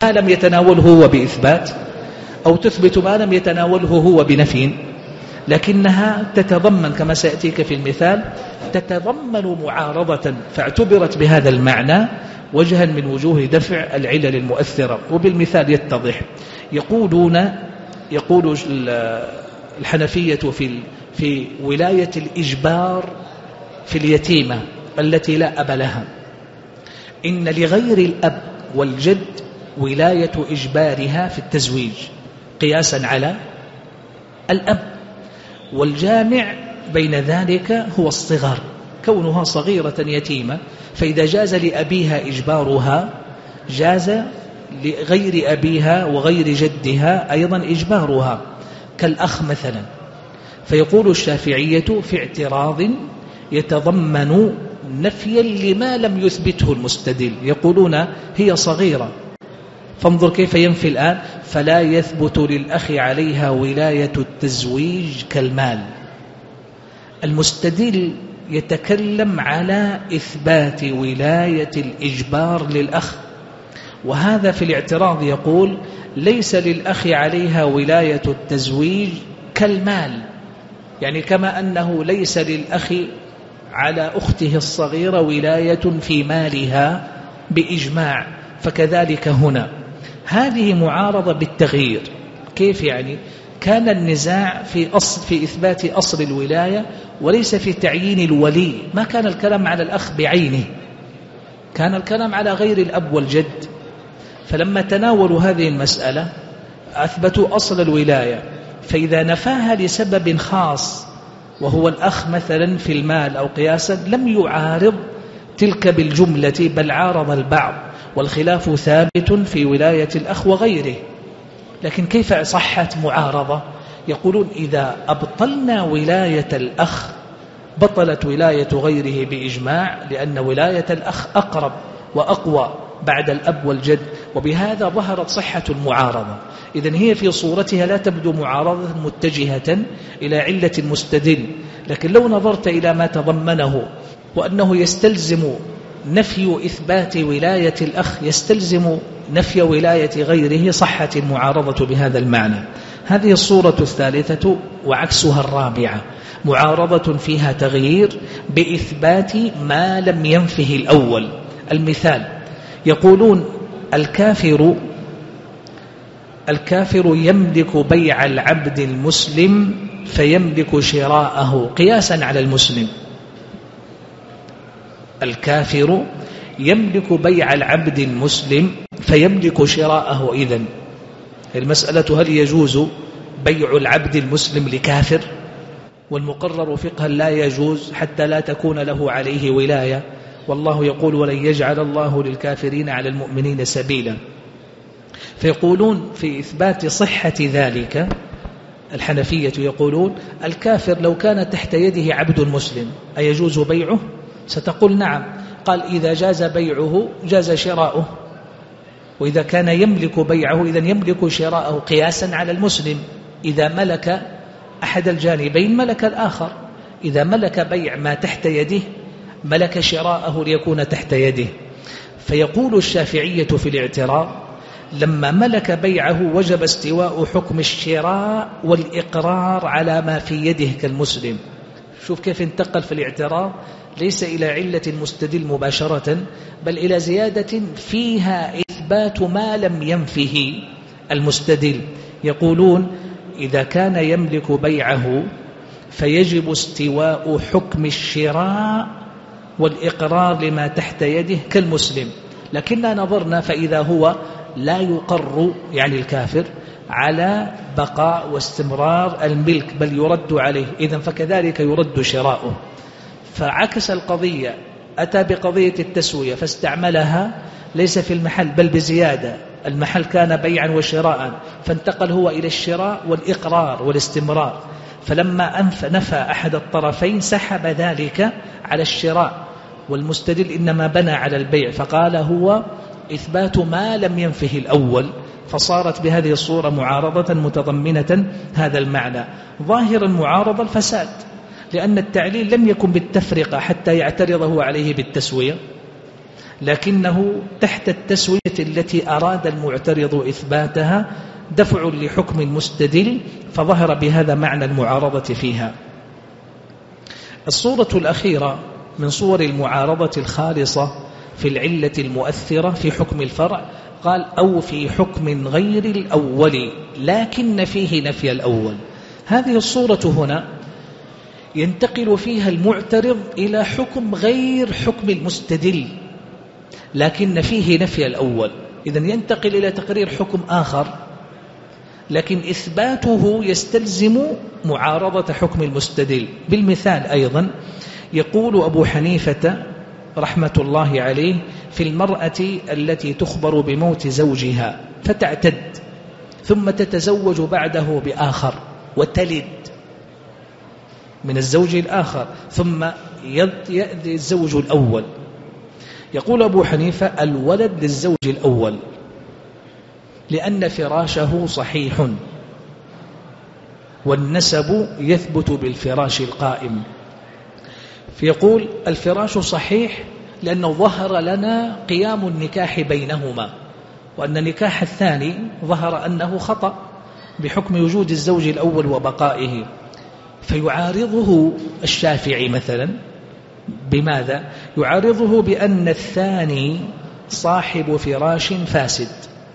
ما لم يتناوله هو بإثبات، أو تثبت ما لم يتناوله هو بنفي، لكنها تتضمن كما سيأتيك في المثال تتضمن معارضة، فاعتبرت بهذا المعنى وجها من وجوه دفع العلل المؤثرة. وبالمثال يتضح. يقول الحنفية في ولاية الإجبار في اليتيمة التي لا أب لها، إن لغير الأب والجد ولاية إجبارها في التزويج قياسا على الأب، والجامع بين ذلك هو الصغر، كونها صغيرة يتيمة، فإذا جاز لأبيها إجبارها جاز لغير أبيها وغير جدها أيضا إجبارها، كالأخ مثلا. فيقول الشافعية في اعتراض يتضمن نفيا لما لم يثبته المستدل، يقولون هي صغيرة، فانظر كيف ينفي الآن: فلا يثبت للأخ عليها ولاية التزويج كالمال. المستدل يتكلم على إثبات ولاية الإجبار للأخ، وهذا في الاعتراض يقول ليس للأخ عليها ولاية التزويج كالمال، يعني كما أنه ليس للأخ على أخته الصغيرة ولاية في مالها بإجماع، فكذلك هنا. هذه معارضة بالتغيير. كيف يعني؟ كان النزاع في إثبات أصل الولاية وليس في تعيين الولي، ما كان الكلام على الأخ بعينه، كان الكلام على غير الأب والجد. فلما تناولوا هذه المسألة أثبتوا أصل الولاية، فإذا نفاها لسبب خاص وهو الأخ مثلا في المال أو قياسا لم يعارض تلك بالجملة، بل عارض البعض، والخلاف ثابت في ولاية الأخ وغيره. لكن كيف صحت معارضة؟ يقولون إذا أبطلنا ولاية الأخ بطلت ولاية غيره بإجماع، لأن ولاية الأخ أقرب وأقوى بعد الأب والجد، وبهذا ظهرت صحة المعارضة. إذن هي في صورتها لا تبدو معارضة متجهة إلى علة المستدل، لكن لو نظرت إلى ما تضمنه وأنه يستلزم نفي إثبات ولاية الأخ يستلزم نفي ولاية غيره، صحت المعارضة بهذا المعنى. هذه الصورة الثالثة وعكسها الرابعة، معارضة فيها تغيير بإثبات ما لم ينفه الأول. المثال يقولون الكافر يملك بيع العبد المسلم فيملك شراءه قياسا على المسلم. الكافر يملك بيع العبد المسلم فيملك شراءه. إذن المسألة هل يجوز بيع العبد المسلم لكافر؟ والمقرر فقها لا يجوز حتى لا تكون له عليه ولاية، والله يقول ولن يجعل الله للكافرين على المؤمنين سبيلا. فيقولون في إثبات صحة ذلك الحنفية يقولون الكافر لو كان تحت يده عبد مسلم أيجوز بيعه؟ ستقول نعم. قال إذا جاز بيعه جاز شراؤه، وإذا كان يملك بيعه إذن يملك شراءه قياسا على المسلم. إذا ملك أحد الجانبين ملك الآخر، إذا ملك بيع ما تحت يده ملك شراءه ليكون تحت يده. فيقول الشافعية في الاعتراض لما ملك بيعه وجب استواء حكم الشراء والإقرار على ما في يده كالمسلم. شوف كيف انتقل في الاعتراض ليس إلى علة المستدل مباشرة، بل إلى زيادة فيها إثبات ما لم ينفه المستدل. يقولون إذا كان يملك بيعه فيجب استواء حكم الشراء والإقرار لما تحت يده كالمسلم، لكننا نظرنا فإذا هو لا يقر يعني الكافر على بقاء واستمرار الملك بل يرد عليه، إذن فكذلك يرد شراؤه. فعكس القضية، أتى بقضية التسوية فاستعملها ليس في المحل بل بزيادة، المحل كان بيعا وشراء فانتقل هو إلى الشراء والإقرار والاستمرار، فلما نفى أحد الطرفين سحب ذلك على الشراء، والمستدل إنما بنى على البيع، فقال هو إثبات ما لم ينفه الأول، فصارت بهذه الصورة معارضة متضمنة هذا المعنى. ظاهر المعارضة الفساد، لأن التعليل لم يكن بالتفرقة حتى يعترضه عليه بالتسوية، لكنه تحت التسوية التي أراد المعترض إثباتها دفع لحكم المستدل، فظهر بهذا معنى المعارضة فيها. الصورة الأخيرة من صور المعارضة الخالصة في العلة المؤثرة في حكم الفرع، قال أو في حكم غير الأول لكن فيه نفي الأول. هذه الصورة هنا ينتقل فيها المعترض إلى حكم غير حكم المستدل لكن فيه نفي الأول، إذن ينتقل إلى تقرير حكم آخر لكن إثباته يستلزم معارضة حكم المستدل. بالمثال أيضا يقول أبو حنيفة رحمة الله عليه في المرأة التي تخبر بموت زوجها فتعتد ثم تتزوج بعده بآخر وتلد من الزوج الآخر ثم يأتي الزوج الأول، يقول أبو حنيفة الولد للزوج الأول لأن فراشه صحيح والنسب يثبت بالفراش القائم. فيقول الفراش صحيح لأنه ظهر لنا قيام النكاح بينهما، وأن النكاح الثاني ظهر أنه خطأ بحكم وجود الزوج الأول وبقائه. فيعارضه الشافعي مثلا بماذا؟ يعارضه بأن الثاني صاحب فراش فاسد.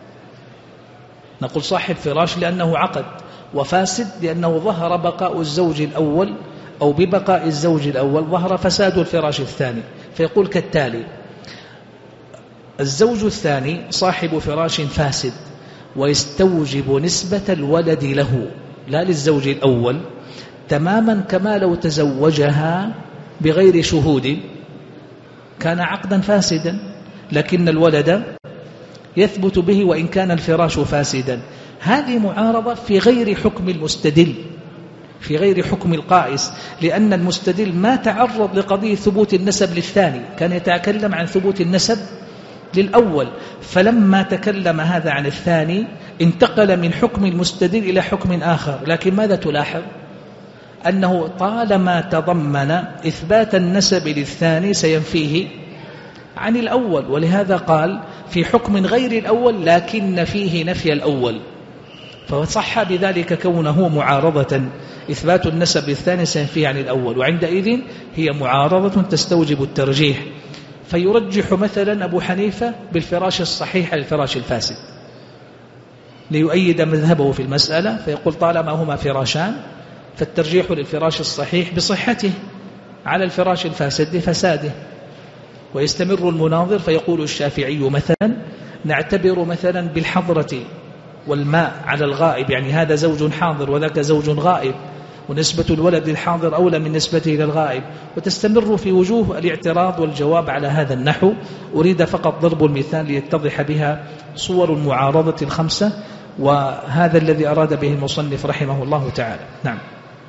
نقول صاحب فراش لأنه عقد، وفاسد لأنه ظهر بقاء الزوج الأول أو ببقاء الزوج الأول ظهر فساد الفراش الثاني. فيقول كالتالي: الزوج الثاني صاحب فراش فاسد ويستوجب نسبة الولد له لا للزوج الأول، تماما كما لو تزوجها بغير شهود كان عقدا فاسدا لكن الولد يثبت به وإن كان الفراش فاسدا. هذه معارضة في غير حكم المستدل، في غير حكم القائس، لأن المستدل ما تعرض لقضية ثبوت النسب للثاني، كان يتكلم عن ثبوت النسب للأول، فلما تكلم هذا عن الثاني انتقل من حكم المستدل إلى حكم آخر. لكن ماذا تلاحظ؟ أنه طالما تضمن إثبات النسب للثاني سينفيه عن الأول، ولهذا قال في حكم غير الأول لكن فيه نفي الأول، فصح بذلك كونه معارضة. إثبات النسب للثاني سينفيه عن الأول، وعندئذ هي معارضة تستوجب الترجيح. فيرجح مثلا أبو حنيفة بالفراش الصحيح على الفراش الفاسد ليؤيد مذهبه في المسألة، فيقول طالما هما فراشان فالترجيح للفراش الصحيح بصحته على الفراش الفاسد لفساده. ويستمر المناظر فيقول الشافعي مثلا نعتبر مثلا بالحضرة والماء على الغائب، يعني هذا زوج حاضر وذاك زوج غائب، ونسبة الولد للحاضر أولى من نسبته إلى الغائب، وتستمر في وجوه الاعتراض والجواب على هذا النحو. أريد فقط ضرب المثال ليتضح بها صور المعارضة الخمسة، وهذا الذي أراد به المصنف رحمه الله تعالى. نعم.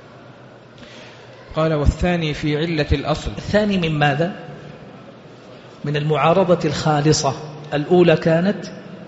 قال والثاني في علة الأصل. الثاني من ماذا؟ من المعارضة الخالصة. الأولى كانت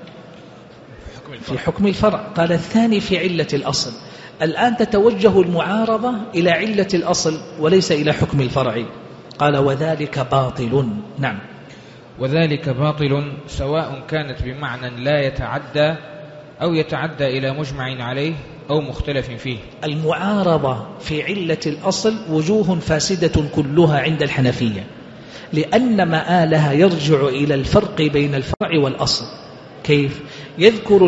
في حكم الفرع، قال الثاني في علة الأصل. الآن تتوجه المعارضة إلى علة الأصل وليس إلى حكم الفرع. قال وذلك باطل. نعم. وذلك باطل سواء كانت بمعنى لا يتعدى أو يتعدى إلى مجمع عليه أو مختلف فيه. المعارضة في علة الأصل وجوه فاسدة كلها عند الحنفية، لأن مآلها يرجع إلى الفرق بين الفرع والأصل. كيف؟ يذكر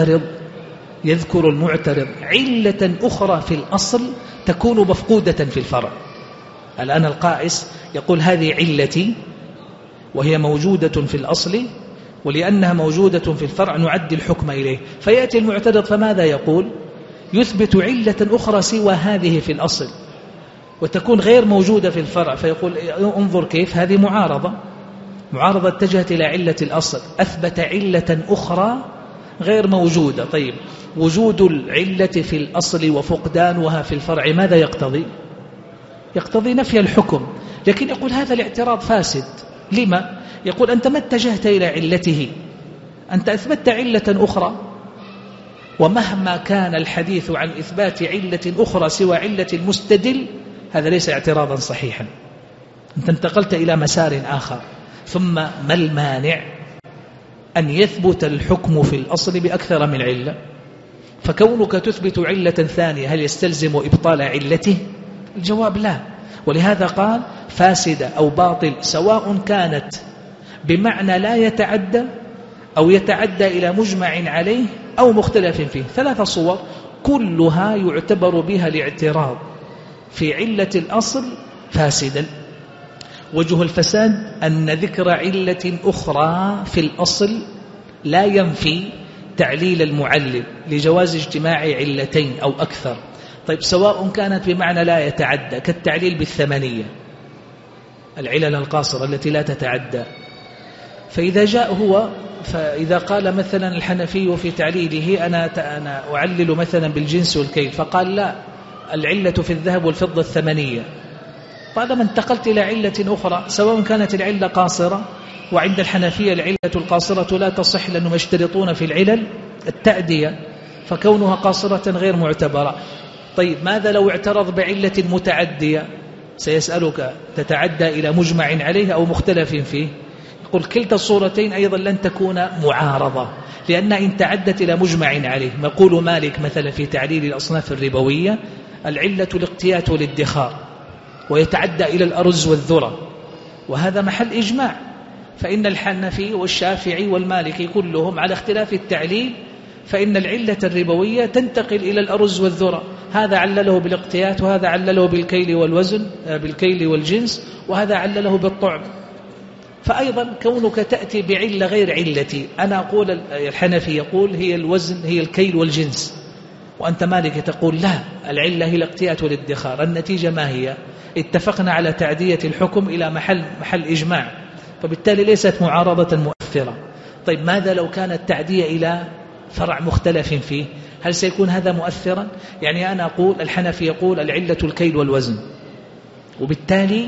المعترض علة أخرى في الأصل تكون مفقودة في الفرع. الآن القائس يقول هذه علتي وهي موجودة في الأصل، ولأنها موجودة في الفرع نعد الحكم إليه. فيأتي المعترض فماذا يقول؟ يثبت علة أخرى سوى هذه في الأصل وتكون غير موجودة في الفرع، فيقول انظر كيف هذه معارضة اتجهت إلى علة الأصل، أثبت علة أخرى غير موجودة. طيب وجود العلة في الأصل وفقدانها في الفرع ماذا يقتضي؟ يقتضي نفي الحكم. لكن يقول هذا الاعتراض فاسد. لما؟ يقول أنت ما اتجهت إلى علته، أنت أثبتت علة أخرى، ومهما كان الحديث عن إثبات علة أخرى سوى علة المستدل هذا ليس اعتراضا صحيحا. أنت انتقلت إلى مسار آخر. ثم ما المانع أن يثبت الحكم في الأصل بأكثر من علة؟ فكونك تثبت علة ثانية هل يستلزم إبطال علته؟ الجواب لا. ولهذا قال فاسدة أو باطل سواء كانت بمعنى لا يتعدى أو يتعدى إلى مجمع عليه أو مختلف فيه. 3 صور كلها يعتبر بها الاعتراض في علة الأصل فاسدا. وجه الفساد أن ذكر علة أخرى في الأصل لا ينفي تعليل المعلل لجواز اجتماع علتين أو أكثر. طيب سواء كانت بمعنى لا يتعدى كالتعليل بالثمانية، العلل القاصرة التي لا تتعدى، فإذا جاء هو فإذا قال مثلا الحنفي في تعليله أنا أعلل مثلا بالجنس والكيل، فقال لا العلة في الذهب والفضة الثمانية، طالما انتقلت إلى علة أخرى سواء كانت العلة قاصرة، وعند الحنفية العلة القاصرة لا تصح لأنهم يشترطون في العلل التأدية، فكونها قاصرة غير معتبرة. طيب ماذا لو اعترض بعلة متعدية؟ سيسألك تتعدى إلى مجمع عليه أو مختلف فيه؟ يقول كلتا الصورتين أيضا لن تكون معارضة، لأن إن تعدت إلى مجمع عليه، يقول مالك مثلا في تعليل الأصناف الربوية العلة الاقتيات والادخار، ويتعدى إلى الأرز والذرة، وهذا محل إجماع، فإن الحنفي والشافعي والمالكي كلهم على اختلاف التعليل، فإن العلة الربوية تنتقل إلى الأرز والذرة، هذا علله بالاقتيات وهذا علله بالكيل والوزن بالكيل والجنس، وهذا علله بالطعم. فأيضا كونك تأتي بعلة غير علتي، أنا أقول الحنفي يقول هي الوزن هي الكيل والجنس، وأنت مالك تقول لا العلة هي الاقتيات والادخار، النتيجة ما هي؟ اتفقنا على تعدية الحكم إلى محل إجماع، فبالتالي ليست معارضة مؤثرة. طيب ماذا لو كانت تعدية إلى فرع مختلف فيه؟ هل سيكون هذا مؤثرا؟ يعني أنا أقول الحنفي يقول العلة الكيل والوزن، وبالتالي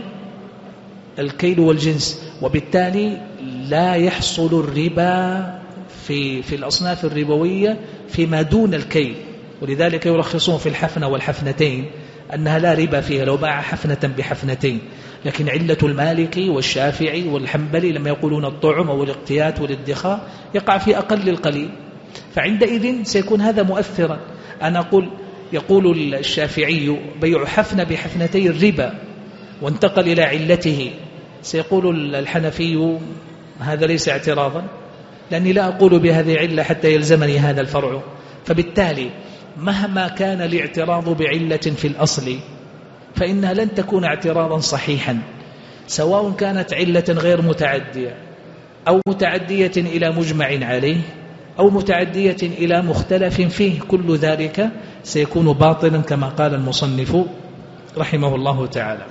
الكيل والجنس، وبالتالي لا يحصل الربا في الأصناف الربوية فيما دون الكيل، ولذلك يرخصون في الحفنة والحفنتين أنها لا ربا فيها لو باع حفنة بحفنتين. لكن علة المالكي والشافعي والحنبلي لما يقولون الطعم أو الاقتيات والادخار يقع في أقل القليل، فعندئذ سيكون هذا مؤثرا. أنا أقول يقول الشافعي بيع حفنة بحفنتي الربا وانتقل إلى علته، سيقول الحنفي هذا ليس اعتراضا، لأني لا أقول بهذه علة حتى يلزمني هذا الفرع. فبالتالي مهما كان الاعتراض بعلة في الأصل فإنها لن تكون اعتراضا صحيحا، سواء كانت علة غير متعدية أو متعدية إلى مجمع عليه أو متعدية إلى مختلف فيه، كل ذلك سيكون باطلا كما قال المصنف رحمه الله تعالى.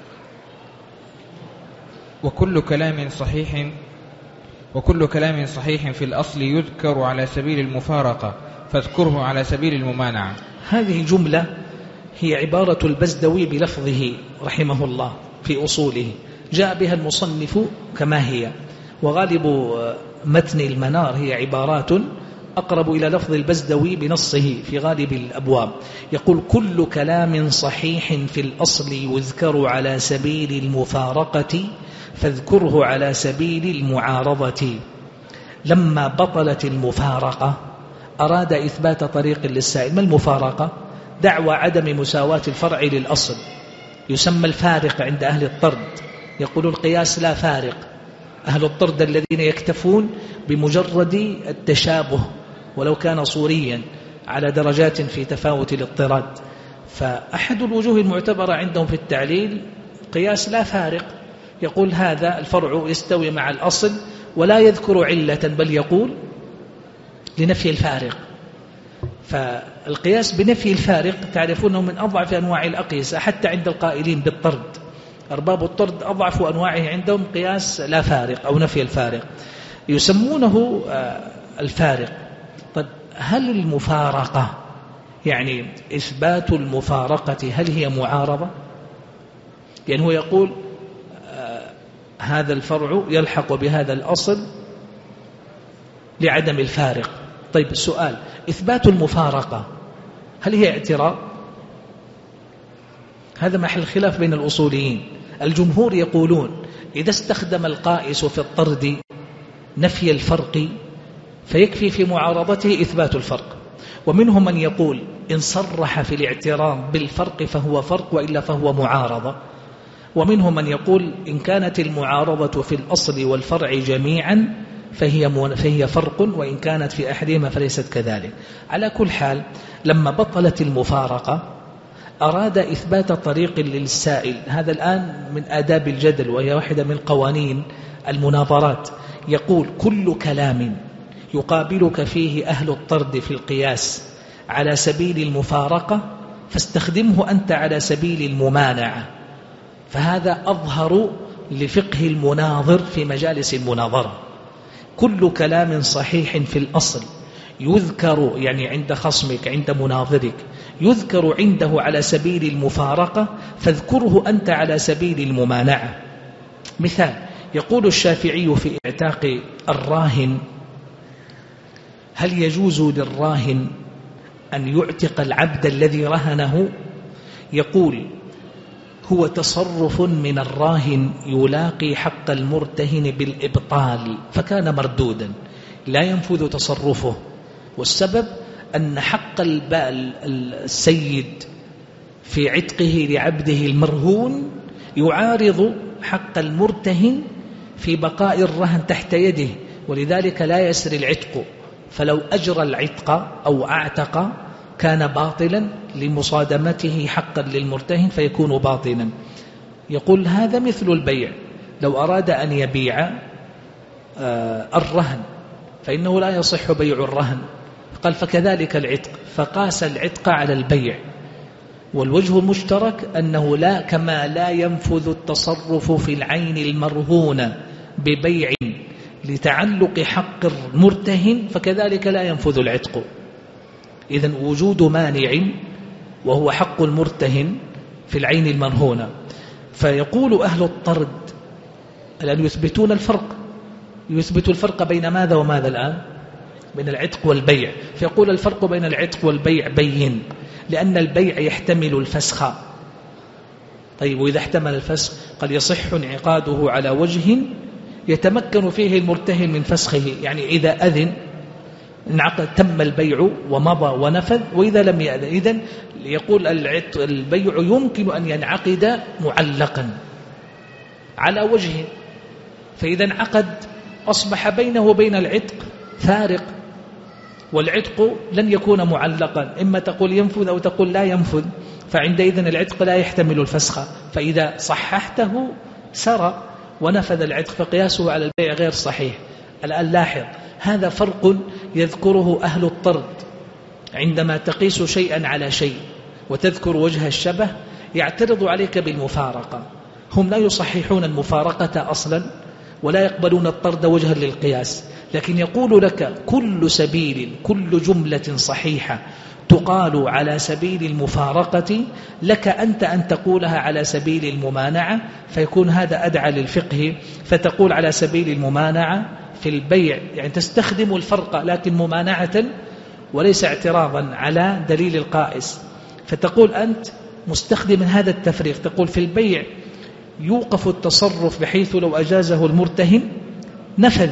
وكل كلام صحيح في الأصل يذكر على سبيل المفارقة فاذكره على سبيل الممانعة. هذه جملة هي عبارة البزدوي بلفظه رحمه الله في أصوله، جاء بها المصنف كما هي، وغالب متن المنار هي عبارات أقرب إلى لفظ البزدوي بنصه في غالب الأبواب. يقول كل كلام صحيح في الأصل يذكر على سبيل المفارقة فاذكره على سبيل المعارضة. لما بطلت المفارقة أراد إثبات طريق للسائل. ما المفارقة؟ دعوى عدم مساواة الفرع للأصل، يسمى الفارق عند أهل الطرد، يقول القياس لا فارق. أهل الطرد الذين يكتفون بمجرد التشابه ولو كان صوريا على درجات في تفاوت الاضطراد. فأحد الوجوه المعتبرة عندهم في التعليل قياس لا فارق، يقول هذا الفرع يستوي مع الأصل ولا يذكر علة، بل يقول لنفي الفارق. فالقياس بنفي الفارق تعرفونه من أضعف أنواع الأقيسة حتى عند القائلين بالطرد، أرباب الطرد أضعف أنواعه عندهم قياس لا فارق أو نفي الفارق، يسمونه الفارق. طيب هل المفارقة يعني إثبات المفارقة هل هي معارضة؟ يعني هو يقول هذا الفرع يلحق بهذا الأصل لعدم الفارق. طيب السؤال إثبات المفارقة هل هي اعتراض؟ هذا محل خلاف بين الأصوليين. الجمهور يقولون إذا استخدم القائس في الطرد نفي الفرق فيكفي في معارضته إثبات الفرق. ومنهم من يقول إن صرح في الاعتراض بالفرق فهو فرق وإلا فهو معارضة. ومنهم من يقول إن كانت المعارضة في الأصل والفرع جميعا فهي فرق، وإن كانت في أحدهما فليست كذلك. على كل حال لما بطلت المفارقة أراد إثبات طريق للسائل. هذا الآن من آداب الجدل، وهي واحدة من قوانين المناظرات. يقول كل كلام يقابلك فيه أهل الطرد في القياس على سبيل المفارقة فاستخدمه أنت على سبيل الممانعة. فهذا أظهر لفقه المناظر في مجالس المناظرة. كل كلام صحيح في الأصل يذكر يعني عند خصمك عند مناظرك يذكر عنده على سبيل المفارقة فاذكره أنت على سبيل الممانعة. مثال: يقول الشافعي في اعتاق الراهن: هل يجوز للراهن أن يعتق العبد الذي رهنه؟ يقول: هو تصرف من الراهن يلاقي حق المرتهن بالإبطال فكان مردودا لا ينفذ تصرفه، والسبب أن حق السيد في عتقه لعبده المرهون يعارض حق المرتهن في بقاء الرهن تحت يده، ولذلك لا يسري العتق. فلو أجرى العتق أو أعتق كان باطلا لمصادمته حقا للمرتهن فيكون باطلا. يقول هذا مثل البيع، لو أراد أن يبيع الرهن فإنه لا يصح بيع الرهن، قال فكذلك العتق، فقاس العتق على البيع. والوجه المشترك أنه كما لا ينفذ التصرف في العين المرهونة ببيع لتعلق حق المرتهن فكذلك لا ينفذ العتق. إذن وجود مانع وهو حق المرتهن في العين المرهونة. فيقول أهل الطرد الآن يثبتون الفرق، يثبت الفرق بين ماذا وماذا الآن؟ بين العتق والبيع. فيقول الفرق بين العتق والبيع بين، لأن البيع يحتمل الفسخ. طيب وإذا احتمل الفسخ قد يصح انعقاده على وجه يتمكن فيه المرتهن من فسخه، يعني إذا أذن انعقد تم البيع ومضى ونفذ، وإذا لم يأذن إذن يقول البيع يمكن أن ينعقد معلقا على وجه، فإذا انعقد أصبح بينه وبين العتق فارق، والعتق لن يكون معلقا، إما تقول ينفذ أو تقول لا ينفذ، فعندئذ العتق لا يحتمل الفسخ، فإذا صححته سرى ونفذ العتق فقياسه على البيع غير صحيح. الآن لاحظ هذا فرق يذكره أهل الطرد عندما تقيس شيئا على شيء وتذكر وجه الشبه يعترض عليك بالمفارقة. هم لا يصححون المفارقة أصلا ولا يقبلون الطرد وجها للقياس، لكن يقول لك كل سبيل كل جملة صحيحة تقال على سبيل المفارقة لك أنت أن تقولها على سبيل الممانعة، فيكون هذا أدعى للفقه، فتقول على سبيل الممانعة في البيع، يعني تستخدم الفرق لكن ممانعة وليس اعتراضا على دليل القائس، فتقول أنت مستخدم هذا التفريق، تقول في البيع يوقف التصرف بحيث لو أجازه المرتهن نفذ،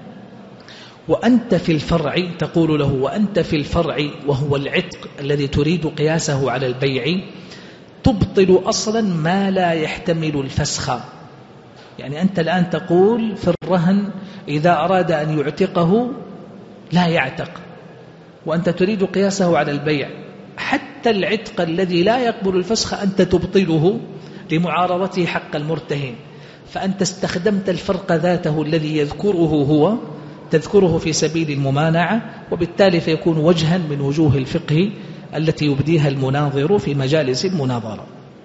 وأنت في الفرع تقول له وأنت في الفرع وهو العتق الذي تريد قياسه على البيع تبطل أصلا ما لا يحتمل الفسخ. يعني أنت الآن تقول في الرهن إذا أراد أن يعتقه لا يعتق، وأنت تريد قياسه على البيع، حتى العتق الذي لا يقبل الفسخ أنت تبطله لمعارضته حق المرتهن، فأنت استخدمت الفرق ذاته الذي تذكره في سبيل الممانعة، وبالتالي فيكون وجها من وجوه الفقه التي يبديها المناظر في مجالس المناظرة.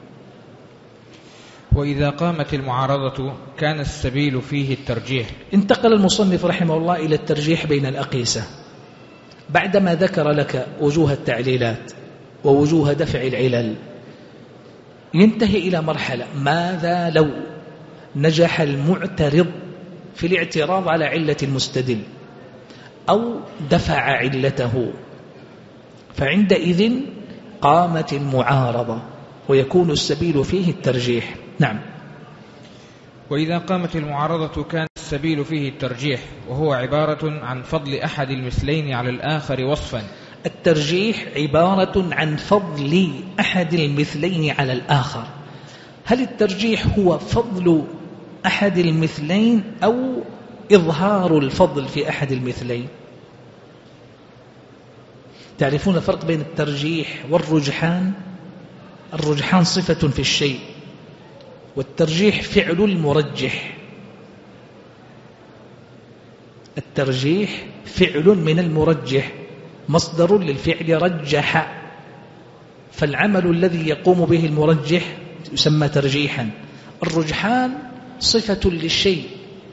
وإذا قامت المعارضة كان السبيل فيه الترجيح. انتقل المصنف رحمه الله إلى الترجيح بين الأقيسة بعدما ذكر لك وجوه التعليلات ووجوه دفع العلل، ينتهي إلى مرحلة ماذا لو نجح المعترض في الاعتراض على علة المستدل أو دفع علته، فعندئذ قامت المعارضة ويكون السبيل فيه الترجيح. نعم. وإذا قامت المعارضة كان السبيل فيه الترجيح، وهو عبارة عن فضل أحد المثلين على الآخر وصفا. الترجيح عبارة عن فضل أحد المثلين على الآخر. هل الترجيح هو فضل أحد المثلين أو إظهار الفضل في أحد المثلين؟ تعرفون الفرق بين الترجيح والرجحان؟ الرجحان صفة في الشيء، والترجيح فعل المرجح. الترجيح فعل من المرجح، مصدر للفعل رجح، فالعمل الذي يقوم به المرجح يسمى ترجيحا. الرجحان صفة للشيء.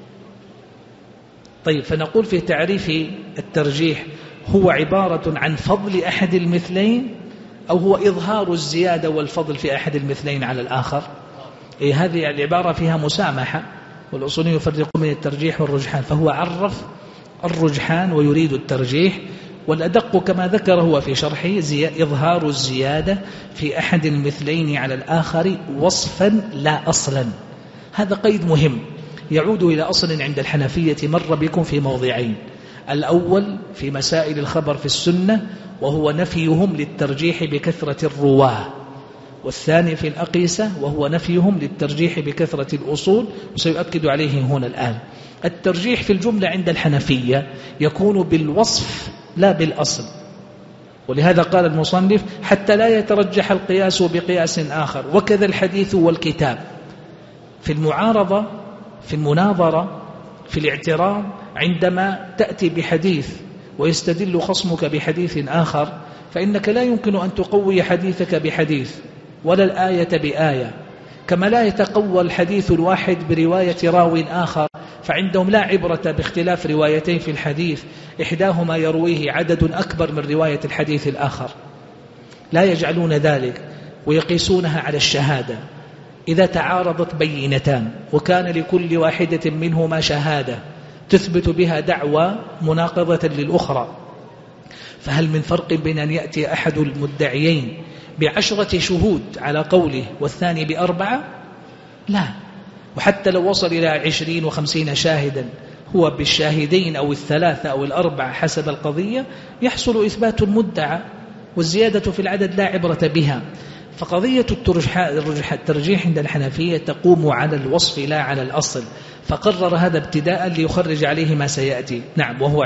طيب، فنقول في تعريف الترجيح هو عبارة عن فضل أحد المثلين أو هو إظهار الزيادة والفضل في أحد المثلين على الآخر؟ هذه العبارة فيها مسامحة، والأصوليون يفرقون بين الترجيح والرجحان، فهو عرف الرجحان ويريد الترجيح، والأدق كما ذكر هو في شرحه إظهار الزيادة في أحد المثلين على الآخر وصفا لا أصلا. هذا قيد مهم يعود إلى أصل عند الحنفية مر بكم في موضعين: الأول في مسائل الخبر في السنة وهو نفيهم للترجيح بكثرة الرواه، والثاني في الأقيسة وهو نفيهم للترجيح بكثرة الأصول، وسيؤكد عليه هنا الآن. الترجيح في الجملة عند الحنفية يكون بالوصف لا بالأصل، ولهذا قال المصنف: حتى لا يترجح القياس بقياس آخر، وكذا الحديث والكتاب. في المعارضة، في المناظرة، في الاعتراض، عندما تأتي بحديث ويستدل خصمك بحديث آخر، فإنك لا يمكن أن تقوي حديثك بحديث ولا الآية بآية، كما لا يتقوى الحديث الواحد برواية راو آخر، فعندهم لا عبرة باختلاف روايتين في الحديث إحداهما يرويه عدد أكبر من رواية الحديث الآخر، لا يجعلون ذلك ويقيسونها على الشهادة. إذا تعارضت بينتان وكان لكل واحدة منهما شهادة تثبت بها دعوى مناقضة للأخرى، فهل من فرق بين أن يأتي أحد المدعيين ب10 شهود على قوله والثاني ب4؟ لا. وحتى لو وصل إلى 20 و50 شاهدا، هو بالشاهدين أو الثلاثة أو ال4 حسب القضية يحصل إثبات المدعى، والزيادة في العدد لا عبرة بها. فقضية الترجيح عند الحنفية تقوم على الوصف لا على الأصل، فقرر هذا ابتداء ليخرج عليه ما سيأتي. نعم. وهو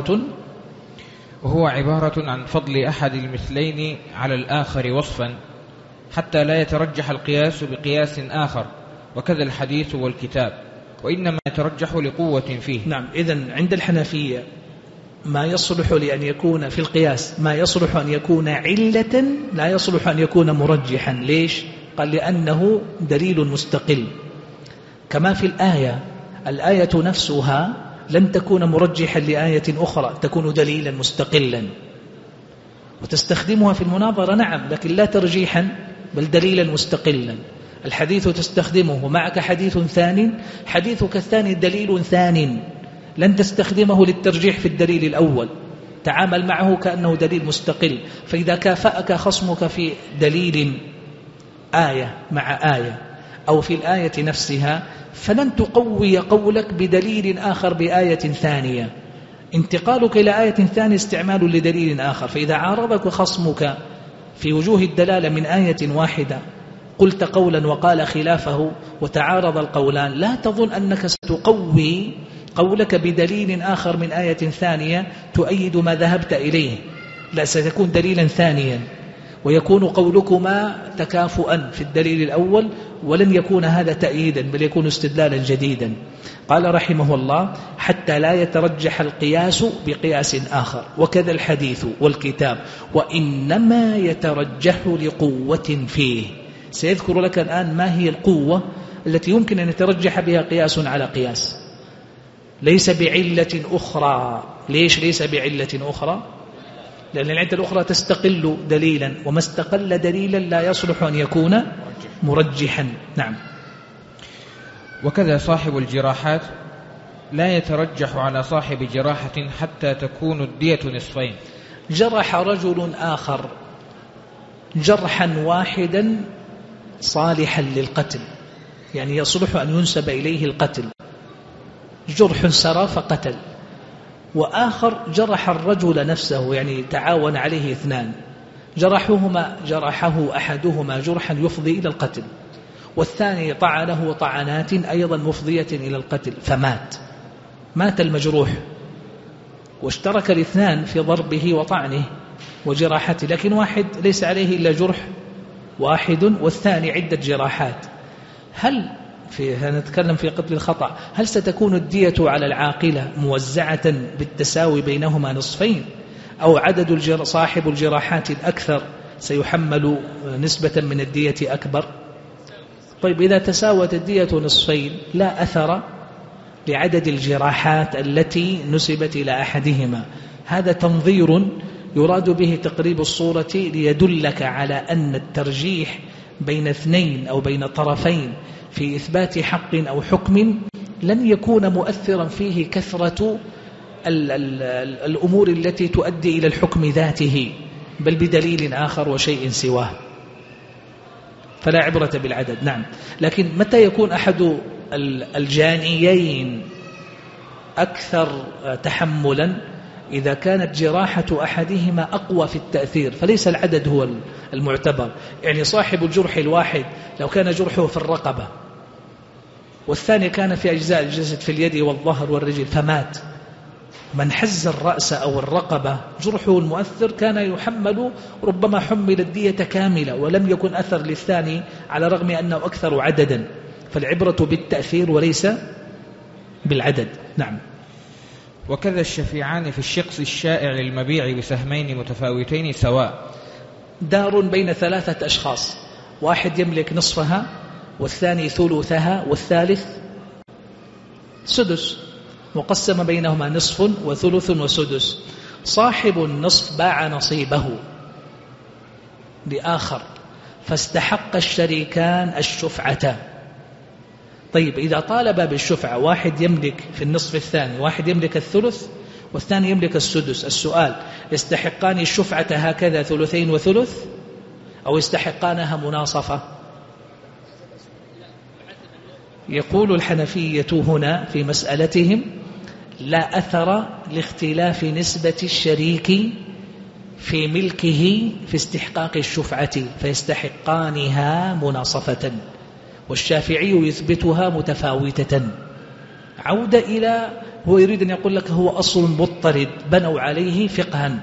عبارة عن فضل أحد المثلين على الآخر وصفا، حتى لا يترجح القياس بقياس آخر، وكذا الحديث والكتاب، وإنما يترجح لقوة فيه. نعم. إذن عند الحنفية ما يصلح لأن يكون في القياس ما يصلح أن يكون علة، لا يصلح أن يكون مرجحا. ليش؟ قال: لأنه دليل مستقل، كما في الآية نفسها لن تكون مرجحا لآية أخرى، تكون دليلا مستقلا، وتستخدمها في المناظرة نعم، لكن لا ترجيحا بل دليلا مستقلا. الحديث تستخدمه، معك حديث ثاني، حديثك الثاني دليل ثاني، لن تستخدمه للترجيح في الدليل الأول، تعامل معه كأنه دليل مستقل. فإذا كافأك خصمك في دليل آية مع آية أو في الآية نفسها، فلن تقوي قولك بدليل آخر بآية ثانية. انتقالك إلى آية ثانية استعمال لدليل آخر. فإذا عارضك خصمك في وجوه الدلالة من آية واحدة، قلت قولا وقال خلافه وتعارض القولان، لا تظن أنك ستقوي قولك بدليل آخر من آية ثانية تؤيد ما ذهبت إليه، لا، ستكون دليلا ثانيا، ويكون قولكما تكافؤا في الدليل الأول، ولن يكون هذا تأييدا بل يكون استدلالا جديدا. قال رحمه الله: حتى لا يترجح القياس بقياس آخر، وكذا الحديث والكتاب، وإنما يترجح لقوة فيه. سيذكر لك الآن ما هي القوة التي يمكن أن يترجح بها قياس على قياس، ليس بعلة أخرى. ليش ليس بعلة أخرى؟ لأن العلة الأخرى تستقل دليلا، وما استقل دليلا لا يصلح أن يكون مرجحا. نعم. وكذا صاحب الجراحات لا يترجح على صاحب جراحة حتى تكون الدية نصفين. جرح رجل آخر جرحا واحدا صالحا للقتل، يعني يصلح أن ينسب إليه القتل. جرح سرى فقتل، وآخر جرح الرجل نفسه، يعني تعاون عليه اثنان جرحه أحدهما جرحا يفضي إلى القتل، والثاني طعنه طعنات أيضا مفضية إلى القتل مات المجروح، واشترك الاثنان في ضربه وطعنه وجراحته، لكن واحد ليس عليه إلا جرح واحد والثاني عدة جراحات. هل نتكلم في قتل الخطأ، هل ستكون الدية على العاقلة موزعة بالتساوي بينهما نصفين، أو عدد صاحب الجراحات الأكثر سيحمل نسبة من الدية أكبر؟ طيب إذا تساوت الدية نصفين لا أثر لعدد الجراحات التي نسبت إلى أحدهما. هذا تنظير يراد به تقريب الصورة ليدلك على أن الترجيح بين اثنين أو بين طرفين في إثبات حق أو حكم لن يكون مؤثرا فيه كثرة الأمور التي تؤدي إلى الحكم ذاته، بل بدليل آخر وشيء سواه، فلا عبرة بالعدد. نعم، لكن متى يكون أحد الجانيين أكثر تحملا؟ إذا كانت جراحة أحدهما أقوى في التأثير، فليس العدد هو المعتبر. يعني صاحب الجرح الواحد لو كان جرحه في الرقبة والثاني كان في أجزاء الجسد في اليد والظهر والرجل فمات، من حز الرأس أو الرقبة جرحه المؤثر كان يحمل، ربما حمل الدية كاملة ولم يكن أثر للثاني على رغم أنه أكثر عددا، فالعبرة بالتأثير وليس بالعدد. نعم. وكذا الشفيعان في الشقص الشائع للمبيع بسهمين متفاوتين سواء. دار بين 3 أشخاص، واحد يملك نصفها والثاني ثلثها والثالث سدس، مقسم بينهما نصف وثلث وسدس. صاحب النصف باع نصيبه لآخر فاستحق الشريكان الشفعة. طيب إذا طالب بالشفعة، واحد يملك في النصف الثاني، واحد يملك الثلث والثاني يملك السدس، السؤال: يستحقان الشفعة هكذا ثلثين وثلث أو يستحقانها مناصفة؟ يقول الحنفية هنا في مسألتهم: لا أثر لاختلاف نسبة الشريك في ملكه في استحقاق الشفعة، فيستحقانها مناصفة، والشافعي يثبتها متفاوتة. عودة إلى، هو يريد أن يقول لك هو أصل مضطرد بنوا عليه فقها.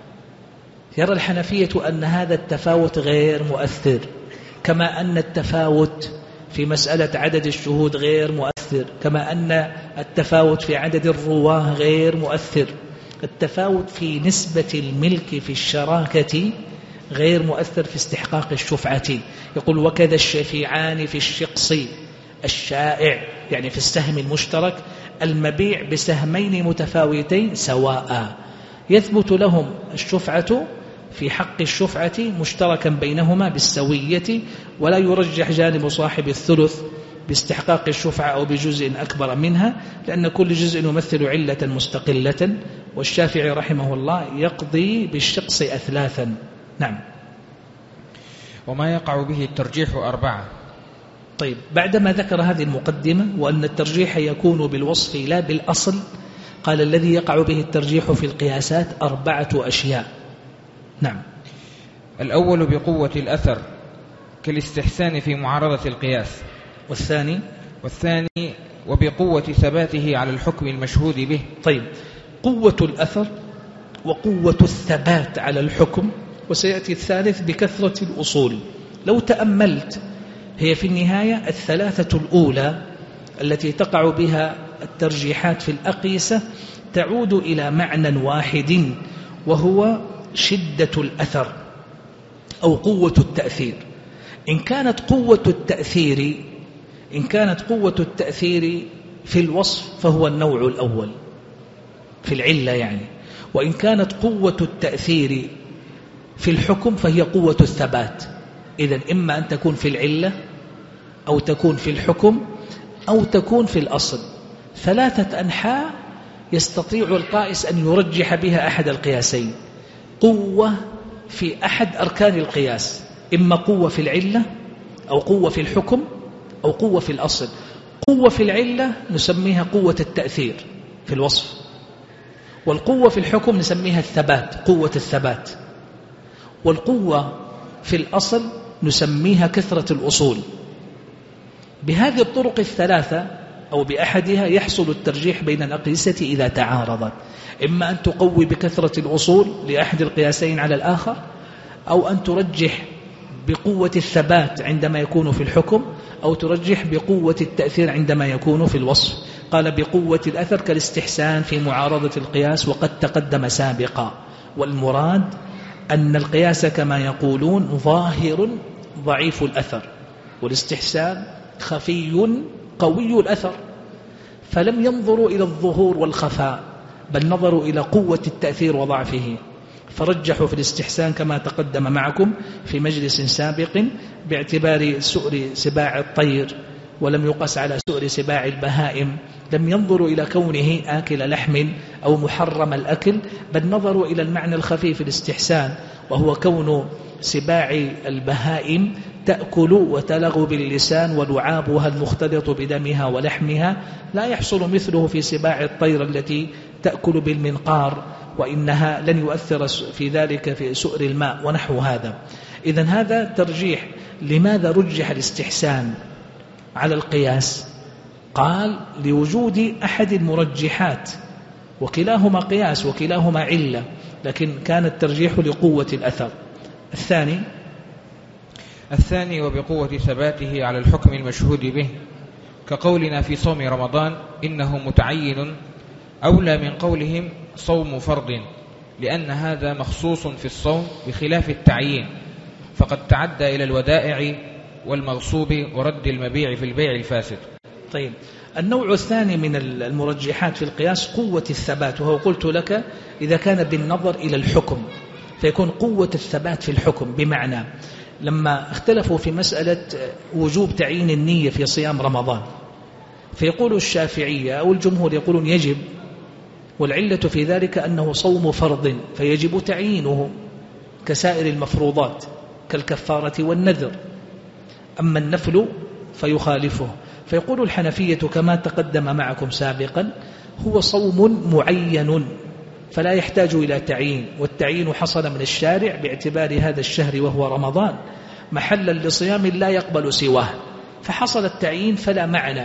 يرى الحنفية أن هذا التفاوت غير مؤثر، كما أن التفاوت في مسألة عدد الشهود غير مؤثر، كما أن التفاوت في عدد الرواه غير مؤثر. التفاوت في نسبة الملك في الشراكة غير مؤثر في استحقاق الشفعة. يقول: وكذا الشفيعان في الشقص الشائع، يعني في السهم المشترك المبيع بسهمين متفاوتين سواء، يثبت لهم الشفعة في حق الشفعة مشتركا بينهما بالسوية، ولا يرجح جانب صاحب الثلث باستحقاق الشفعة أو بجزء أكبر منها، لأن كل جزء يمثل علة مستقلة، والشافعي رحمه الله يقضي بالشقص أثلاثا. نعم. وما يقع به الترجيح 4. طيب، بعدما ذكر هذه المقدمة وأن الترجيح يكون بالوصف لا بالأصل، قال: الذي يقع به الترجيح في القياسات 4 أشياء. نعم. الأول بقوة الأثر كالاستحسان في معارضة القياس، والثاني وبقوة ثباته على الحكم المشهود به. طيب، قوة الأثر وقوة الثبات على الحكم، وسيأتي الثالث بكثرة الأصول. لو تأملت، هي في النهاية 3 الأولى التي تقع بها الترجيحات في الأقيسة تعود إلى معنى واحد، وهو شدة الأثر أو قوة التأثير. إن كانت قوة التأثير في الوصف فهو النوع الأول في العلة يعني، وإن كانت قوة التأثير في الحكم فهي قوة الثبات. إذن إما أن تكون في العلة أو تكون في الحكم أو تكون في الأصل. 3 أنحاء يستطيع القائس أن يرجح بها أحد القياسين: قوة في أحد أركان القياس، إما قوة في العلة أو قوة في الحكم أو قوة في الأصل. قوة في العلة نسميها قوة التأثير في الوصف، والقوة في الحكم نسميها الثبات، قوة الثبات. والقوة في الأصل نسميها كثرة الأصول. بهذه الطرق الثلاثة أو بأحدها يحصل الترجيح بين الأقيسة إذا تعارضت، إما أن تقوي بكثرة الأصول لأحد القياسين على الآخر، أو أن ترجح بقوة الثبات عندما يكون في الحكم، أو ترجح بقوة التأثير عندما يكون في الوصف. قال بقوة الأثر كالاستحسان في معارضة القياس وقد تقدم سابقا. والمراد أن القياس كما يقولون ظاهر ضعيف الأثر، والاستحسان خفي قوي الأثر، فلم ينظروا إلى الظهور والخفاء بل نظروا إلى قوة التأثير وضعفه، فرجحوا في الاستحسان كما تقدم معكم في مجلس سابق باعتبار سؤر سباع الطير، ولم يقس على سؤر سباع البهائم. لم ينظروا إلى كونه آكل لحم أو محرم الأكل، بل نظروا إلى المعنى الخفي في الاستحسان، وهو كون سباع البهائم تأكل وتلغ باللسان ولعابها المختلط بدمها ولحمها لا يحصل مثله في سباع الطير التي تأكل بالمنقار، وإنها لن يؤثر في ذلك في سؤر الماء ونحو هذا. إذن هذا ترجيح. لماذا رجح الاستحسان على القياس؟ قال لوجود أحد المرجحات، وكلاهما قياس وكلاهما علة، لكن كان الترجيح لقوة الأثر. الثاني وبقوة ثباته على الحكم المشهود به، كقولنا في صوم رمضان إنه متعين، أولى من قولهم صوم فرض، لأن هذا مخصوص في الصوم بخلاف التعيين، فقد تعدى إلى الودائع والمغصوب ورد المبيع في البيع الفاسد. طيب، النوع الثاني من المرجحات في القياس قوة الثبات، وهو قلت لك إذا كان بالنظر إلى الحكم فيكون قوة الثبات في الحكم، بمعنى لما اختلفوا في مسألة وجوب تعيين النية في صيام رمضان، فيقول الشافعية أو الجمهور يقولون يجب، والعلة في ذلك أنه صوم فرض فيجب تعيينه كسائر المفروضات كالكفارة والنذر، أما النفل فيخالفه. فيقول الحنفية كما تقدم معكم سابقا هو صوم معين فلا يحتاج إلى تعيين، والتعيين حصل من الشارع باعتبار هذا الشهر وهو رمضان محلا لصيام لا يقبل سواه، فحصل التعيين فلا معنى،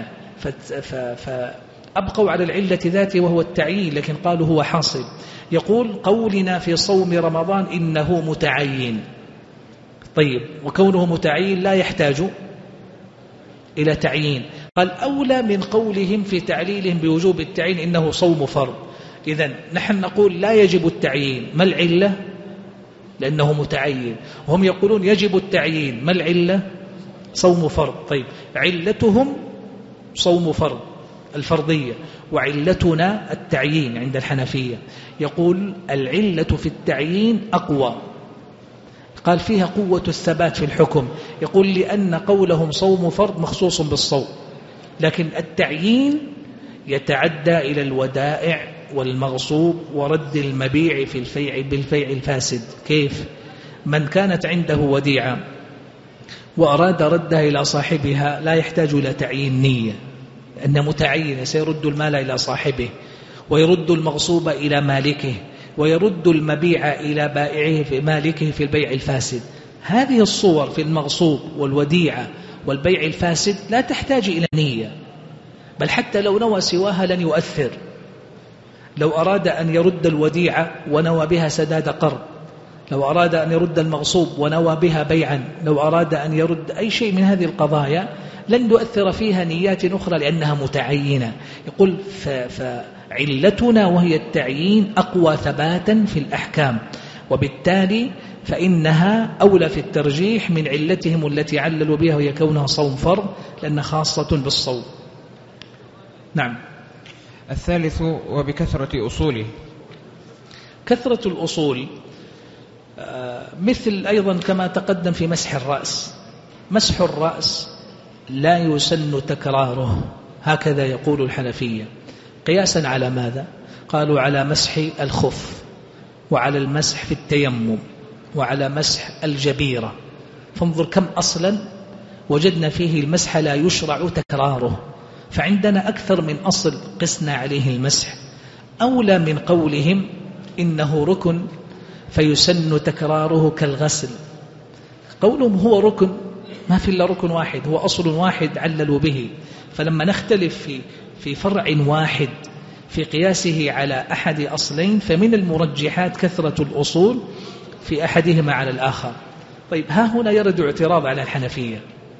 فأبقوا على العلة ذاته وهو التعيين، لكن قالوا هو حاصل. يقول قولنا في صوم رمضان إنه متعين، طيب وكونه متعين لا يحتاج إلى تعيين، قال أولى من قولهم في تعليلهم بوجوب التعيين إنه صوم فرض. إذن نحن نقول لا يجب التعيين، ما العلة؟ لأنه متعين، وهم يقولون يجب التعيين، ما العلة؟ صوم فرض. طيب علتهم صوم فرض الفرضية، وعلتنا التعيين عند الحنفية. يقول العلة في التعيين أقوى، قال فيها قوة الثبات في الحكم، يقول لأن قولهم صوم فرض مخصوص بالصوم، لكن التعيين يتعدى إلى الودائع والمغصوب ورد المبيع في الفيع بالفيع الفاسد. كيف؟ من كانت عنده وديعة وأراد ردها إلى صاحبها لا يحتاج إلى تعيين نية، لأن متعين سيرد المال إلى صاحبه، ويرد المغصوب إلى مالكه، ويرد المبيع إلى بائعه في مالكه في البيع الفاسد. هذه الصور في المغصوب والوديعة والبيع الفاسد لا تحتاج إلى نية، بل حتى لو نوى سواها لن يؤثر. لو أراد أن يرد الوديعة ونوى بها سداد قرض، لو أراد أن يرد المغصوب ونوى بها بيعا، لو أراد أن يرد أي شيء من هذه القضايا لن يؤثر فيها نيات أخرى لأنها متعينة. يقول فعلتنا وهي التعيين أقوى ثباتا في الأحكام، وبالتالي فإنها أولى في الترجيح من علتهم التي عللوا بها وهي كونها صوم فرض لأنها خاصة بالصوم. نعم. الثالث وبكثرة أصوله. كثرة الأصول مثل أيضا كما تقدم في مسح الرأس. مسح الرأس لا يسن تكراره، هكذا يقول الحنفية، قياسا على ماذا؟ قالوا على مسح الخف، وعلى المسح في التيمم، وعلى مسح الجبيرة. فانظر كم أصلا وجدنا فيه المسح لا يشرع تكراره، فعندنا أكثر من أصل قسنا عليه المسح، أولى من قولهم إنه ركن فيسن تكراره كالغسل. قولهم هو ركن، ما في إلا ركن واحد، هو أصل واحد عللوا به، فلما نختلف في فرع واحد في قياسه على أحد أصلين فمن المرجحات كثرة الأصول في أحدهما على الآخر. طيب ها هنا يرد اعتراض على الحنفية.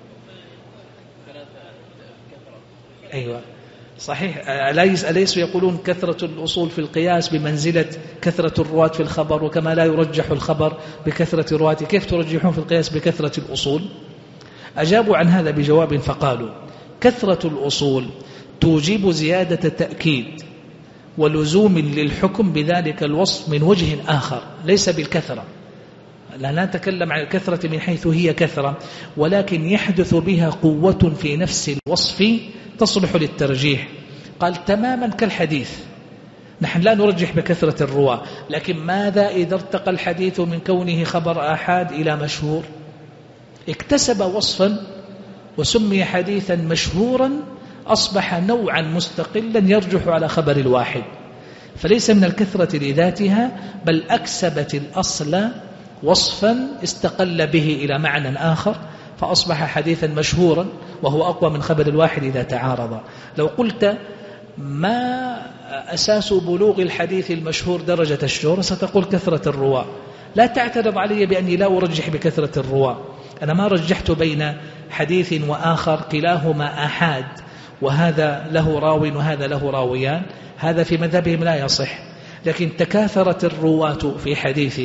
أيوة صحيح، أليس يقولون كثرة الأصول في القياس بمنزلة كثرة الرواة في الخبر، وكما لا يرجح الخبر بكثرة الرواة كيف ترجحون في القياس بكثرة الأصول؟ أجابوا عن هذا بجواب فقالوا كثرة الأصول توجب زيادة تأكيد ولزوم للحكم بذلك الوصف من وجه آخر ليس بالكثرة. لا نتكلم عن الكثرة من حيث هي كثرة، ولكن يحدث بها قوة في نفس الوصف تصلح للترجيح. قال تماما كالحديث، نحن لا نرجح بكثرة الرواة، لكن ماذا إذا ارتقى الحديث من كونه خبر آحاد إلى مشهور؟ اكتسب وصفا وسمي حديثا مشهورا، أصبح نوعا مستقلا يرجح على خبر الواحد، فليس من الكثرة لذاتها، بل أكسبت الأصل وصفا استقل به إلى معنى آخر فأصبح حديثا مشهورا وهو أقوى من خبر الواحد إذا تعارض. لو قلت ما أساس بلوغ الحديث المشهور درجة الشهرة ستقول كثرة الرواة. لا تعترض علي بأني لا أرجح بكثرة الرواة، أنا ما رجحت بين حديث وآخر كلاهما آحاد وهذا له راوي وهذا له راويان، هذا في مذهبهم لا يصح، لكن تكاثرت الرواة في حديث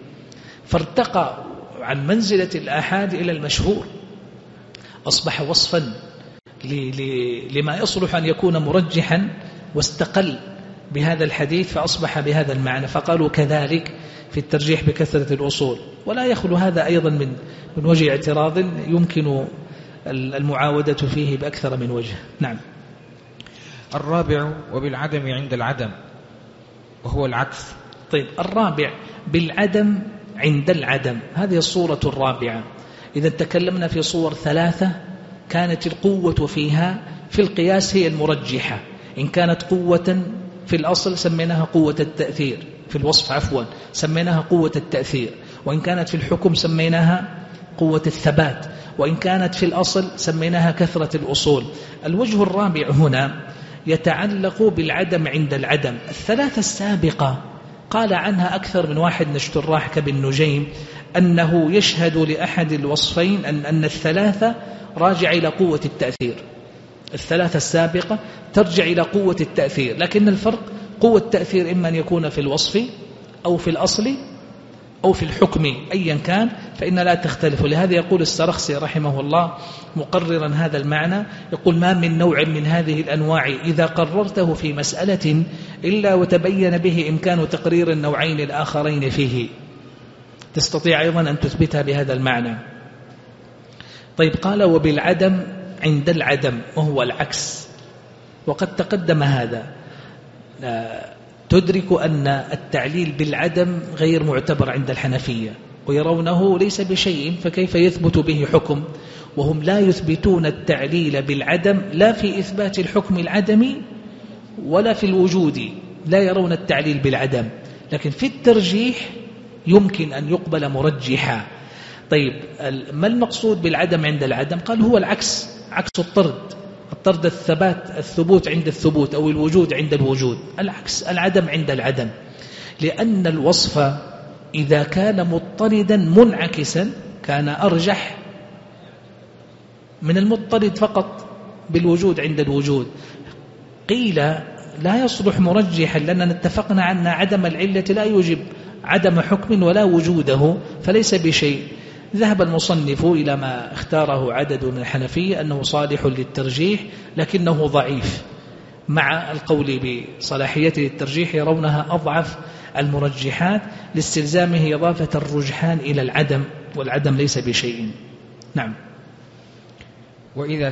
فارتقى عن منزلة الآحاد إلى المشهور، أصبح وصفا لما يصلح أن يكون مرجحا واستقل بهذا الحديث فأصبح بهذا المعنى، فقالوا كذلك في الترجيح بكثرة الأصول. ولا يخلو هذا أيضا من وجه اعتراض يمكن المعاودة فيه بأكثر من وجه. نعم. الرابع وبالعدم عند العدم، وهو العكس. طيب الرابع بالعدم عند العدم، هذه الصورة الرابعة. إذا تكلمنا في صور ثلاثة كانت القوة فيها في القياس هي المرجحة، إن كانت قوة في الأصل سميناها قوة التأثير، في الوصف عفوا سميناها قوة التأثير، وإن كانت في الحكم سميناها قوة الثبات، وإن كانت في الأصل سميناها كثرة الأصول. الوجه الرابع هنا يتعلق بالعدم عند العدم. الثلاثة السابقة قال عنها أكثر من واحد نشتراح كابن نجيم أنه يشهد لأحد الوصفين أن الثلاثة راجع إلى قوة التأثير. الثلاثة السابقة ترجع إلى قوة التأثير، لكن الفرق قوة التأثير إما أن يكون في الوصف أو في الأصل أو في الحكم، أيا كان فإن لا تختلف. لهذا يقول السرخسي رحمه الله مقررا هذا المعنى، يقول ما من نوع من هذه الأنواع إذا قررته في مسألة إلا وتبين به إمكان تقرير النوعين الآخرين فيه، تستطيع أيضا أن تثبتها بهذا المعنى. طيب قال وبالعدم عند العدم، وهو العكس، وقد تقدم هذا. تدرك أن التعليل بالعدم غير معتبر عند الحنفية، ويرونه ليس بشيء، فكيف يثبت به حكم؟ وهم لا يثبتون التعليل بالعدم لا في إثبات الحكم العدمي ولا في الوجود، لا يرون التعليل بالعدم، لكن في الترجيح يمكن أن يقبل مرجحا. طيب ما المقصود بالعدم عند العدم؟ قال هو العكس، عكس الطرد الثبوت عند الثبوت أو الوجود عند الوجود، العكس العدم عند العدم، لأن الوصف إذا كان مضطردا منعكسا كان أرجح من المضطرد فقط بالوجود عند الوجود. قيل لا يصلح مرجحا لأننا اتفقنا أن عدم العلة لا يوجب عدم حكم ولا وجوده، فليس بشيء. ذهب المصنف إلى ما اختاره عدد من الحنفية أنه صالح للترجيح لكنه ضعيف، مع القول بصلاحيته للترجيح يرونها أضعف المرجحات لاستلزامه إضافة الرجحان إلى العدم، والعدم ليس بشيء. نعم. وإذا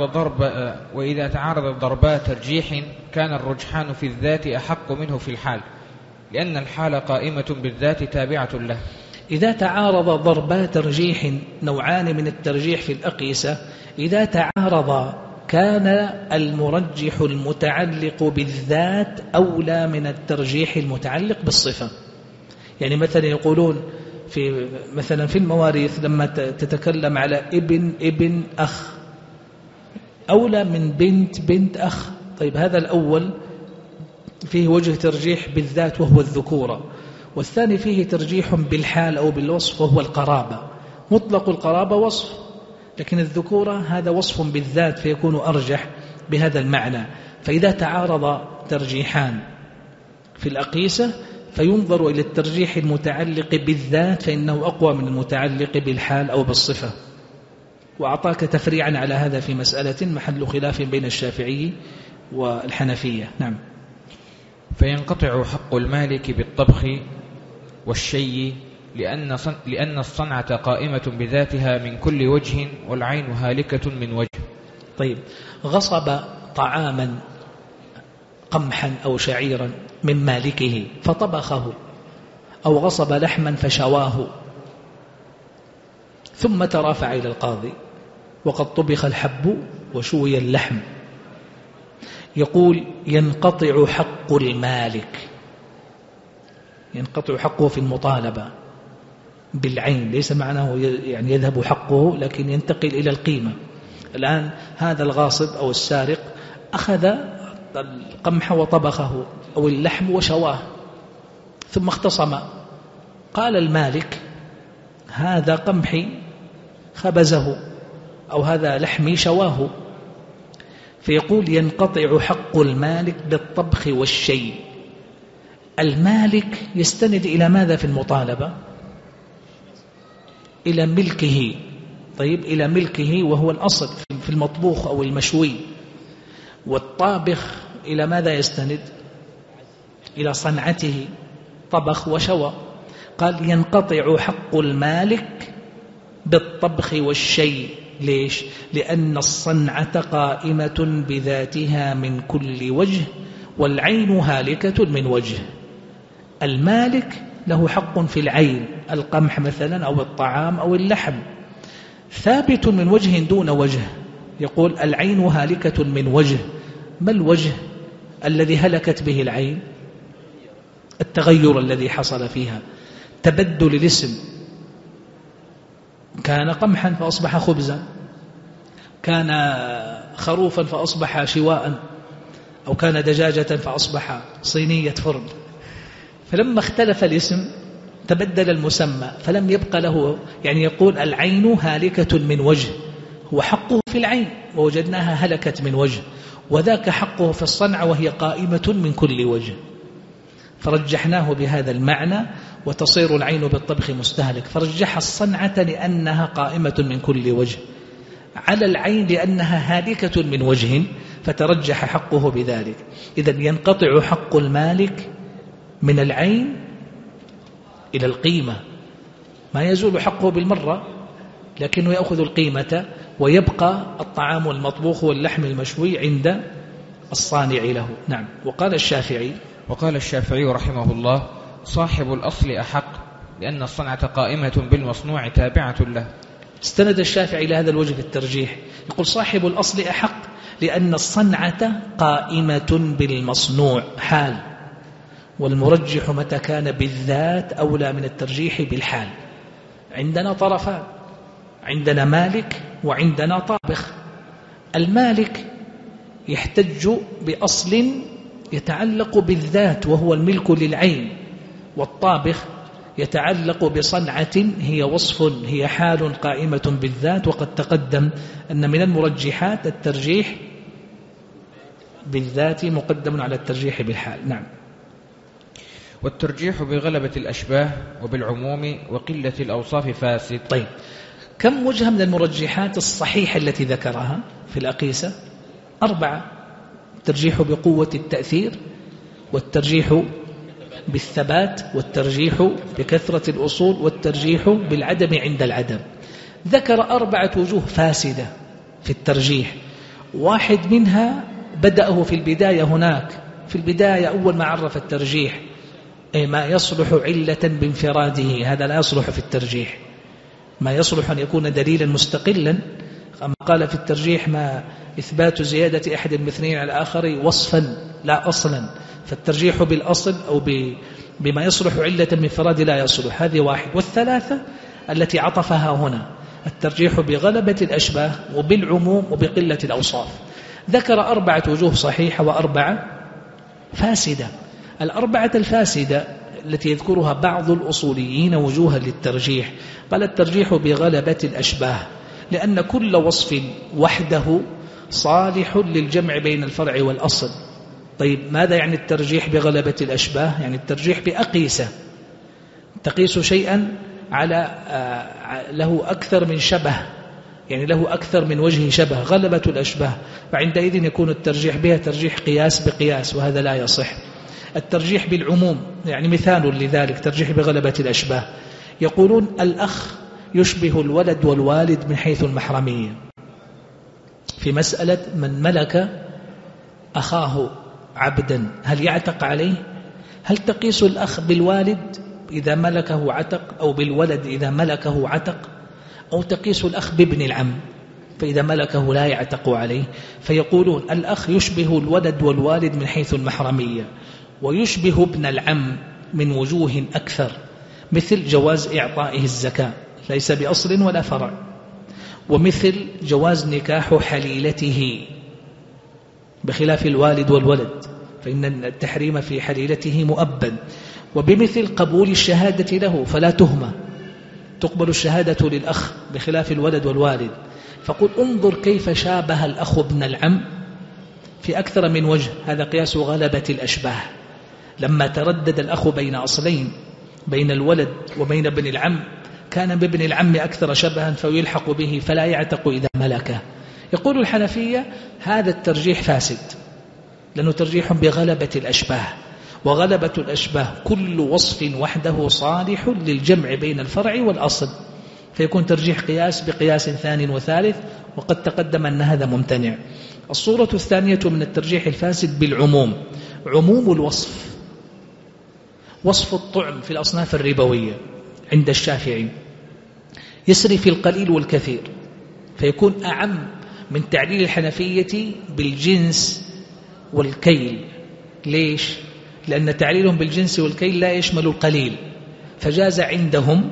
تعارض ضربا ترجيح كان الرجحان في الذات أحق منه في الحال، لأن الحال قائمة بالذات تابعة له. إذا تعارض ضربا ترجيح نوعان من الترجيح في الأقيسة، إذا تعارض كان المرجح المتعلق بالذات أولى من الترجيح المتعلق بالصفة. يعني مثلا يقولون مثلا في المواريث لما تتكلم على ابن أخ أولى من بنت أخ. طيب هذا الأول فيه وجه ترجيح بالذات وهو الذكورة، والثاني فيه ترجيح بالحال أو بالوصف وهو القرابة. مطلق القرابة وصف، لكن الذكورة هذا وصف بالذات فيكون أرجح بهذا المعنى. فإذا تعارض ترجيحان في الأقيسة فينظر إلى الترجيح المتعلق بالذات فإنه أقوى من المتعلق بالحال أو بالصفة. وأعطاك تفريعا على هذا في مسألة محل خلاف بين الشافعي والحنفية. نعم. فينقطع حق المالك بالطبخ والشي لأن الصنعة قائمة بذاتها من كل وجه والعين هالكة من وجه. طيب، غصب طعاما قمحا أو شعيرا من مالكه فطبخه، أو غصب لحما فشواه، ثم ترافع إلى القاضي وقد طبخ الحب وشوي اللحم، يقول ينقطع حق المالك، ينقطع حقه في المطالبة بالعين، ليس معناه يعني يذهب حقه، لكن ينتقل إلى القيمة. الآن هذا الغاصب أو السارق أخذ القمح وطبخه أو اللحم وشواه، ثم اختصم، قال المالك هذا قمحي خبزه أو هذا لحمي شواه، فيقول ينقطع حق المالك بالطبخ والشي. المالك يستند إلى ماذا في المطالبة؟ إلى ملكه. طيب، إلى ملكه وهو الأصل في المطبوخ أو المشوي. والطابخ إلى ماذا يستند؟ إلى صنعته، طبخ وشوى. قال ينقطع حق المالك بالطبخ والشي. ليش؟ لأن الصنعة قائمة بذاتها من كل وجه والعين هالكة من وجه. المالك له حق في العين، القمح مثلا أو الطعام أو اللحم، ثابت من وجه دون وجه. يقول العين هالكة من وجه. ما الوجه الذي هلكت به العين؟ التغير الذي حصل فيها، تبدل الاسم، كان قمحا فأصبح خبزا، كان خروفا فأصبح شواء، أو كان دجاجة فأصبح صينية فرن. فلما اختلف الاسم تبدل المسمى فلم يبقى له، يعني يقول العين هالكة من وجه، هو حقه في العين ووجدناها هلكت من وجه، وذاك حقه في الصنعة وهي قائمة من كل وجه. فرجحناه بهذا المعنى، وتصير العين بالطبخ مستهلك، فرجح الصنعة لأنها قائمة من كل وجه على العين لأنها هالكة من وجه، فترجح حقه بذلك. إذن ينقطع حق المالك من العين إلى القيمة، ما يزول حقه بالمرة، لكنه يأخذ القيمة ويبقى الطعام المطبوخ واللحم المشوي عند الصانع له. نعم. وقال الشافعي رحمه الله صاحب الأصل أحق لأن الصنعة قائمة بالمصنوع تابعة له. استند الشافعي إلى هذا الوجه في الترجيح، يقول صاحب الأصل أحق لأن الصنعة قائمة بالمصنوع حال، والمرجح متى كان بالذات أولى من الترجيح بالحال. عندنا طرفان، عندنا مالك وعندنا طابخ. المالك يحتج بأصل يتعلق بالذات وهو الملك للعين، والطابخ يتعلق بصنعة هي وصف، هي حال قائمة بالذات. وقد تقدم أن من المرجحات الترجيح بالذات مقدم على الترجيح بالحال. نعم. والترجيح بغلبة الأشباه وبالعموم وقلة الأوصاف فاسد. طيب، كم وجه من المرجحات الصحيحة التي ذكرها في الأقيسة؟ 4: الترجيح بقوة التأثير، والترجيح بالثبات، والترجيح بكثرة الأصول، والترجيح بالعدم عند العدم. ذكر 4 وجوه فاسدة في الترجيح، واحد منها بدأه في البداية هناك في البداية أول ما عرف الترجيح، ما يصلح علة بانفراده هذا لا يصلح في الترجيح. ما يصلح أن يكون دليلا مستقلا، أما قال في الترجيح ما إثبات زيادة أحد المثنين على الآخر وصفا لا أصلا، فالترجيح بالأصل أو بما يصلح علة بانفراد لا يصلح. هذه واحد. والثلاثة التي عطفها هنا الترجيح بغلبة الأشباه وبالعموم وبقلة الأوصاف. ذكر 4 وجوه صحيحة و4 فاسدة. 4 الفاسدة التي يذكرها بعض الأصوليين وجوها للترجيح، قال الترجيح بغلبة الأشباه لأن كل وصف وحده صالح للجمع بين الفرع والأصل. طيب ماذا يعني الترجيح بغلبة الأشباه؟ يعني الترجيح بأقيسة، تقيس شيئا على له أكثر من شبه، يعني له أكثر من وجه شبه، غلبة الأشباه، فعندئذ يكون الترجيح بها ترجيح قياس بقياس، وهذا لا يصح. الترجيح بالعموم يعني مثال لذلك ترجيح بغلبة الأشباه، يقولون الأخ يشبه الولد والوالد من حيث المحرمية. في مسألة من ملك أخاه عبدا هل يعتق عليه؟ هل تقيس الأخ بالوالد إذا ملكه عتق أو بالولد إذا ملكه عتق، أو تقيس الأخ بابن العم فإذا ملكه لا يعتق عليه؟ فيقولون الأخ يشبه الولد والوالد من حيث المحرمية، ويشبه ابن العم من وجوه أكثر، مثل جواز إعطائه الزكاة ليس بأصل ولا فرع، ومثل جواز نكاح حليلته بخلاف الوالد والولد فإن التحريم في حليلته مؤبد، وبمثل قبول الشهادة له فلا تهمة، تقبل الشهادة للأخ بخلاف الولد والوالد. فقل انظر كيف شابه الأخ ابن العم في أكثر من وجه، هذا قياس غلبة الأشباه. لما تردد الأخ بين أصلين بين الولد وبين ابن العم كان بابن العم أكثر شبها فيلحق به فلا يعتق إذا ملكه. يقول الحنفية هذا الترجيح فاسد لأنه ترجيح بغلبة الأشباه، وغلبة الأشباه كل وصف وحده صالح للجمع بين الفرع والأصل، فيكون ترجيح قياس بقياس ثاني وثالث، وقد تقدم أن هذا ممتنع. الصورة الثانية من الترجيح الفاسد بالعموم، عموم الوصف، وصف الطعم في الأصناف الربوية عند الشافعي يسري في القليل والكثير، فيكون أعم من تعليل الحنفية بالجنس والكيل. ليش؟ لأن تعليلهم بالجنس والكيل لا يشمل القليل، فجاز عندهم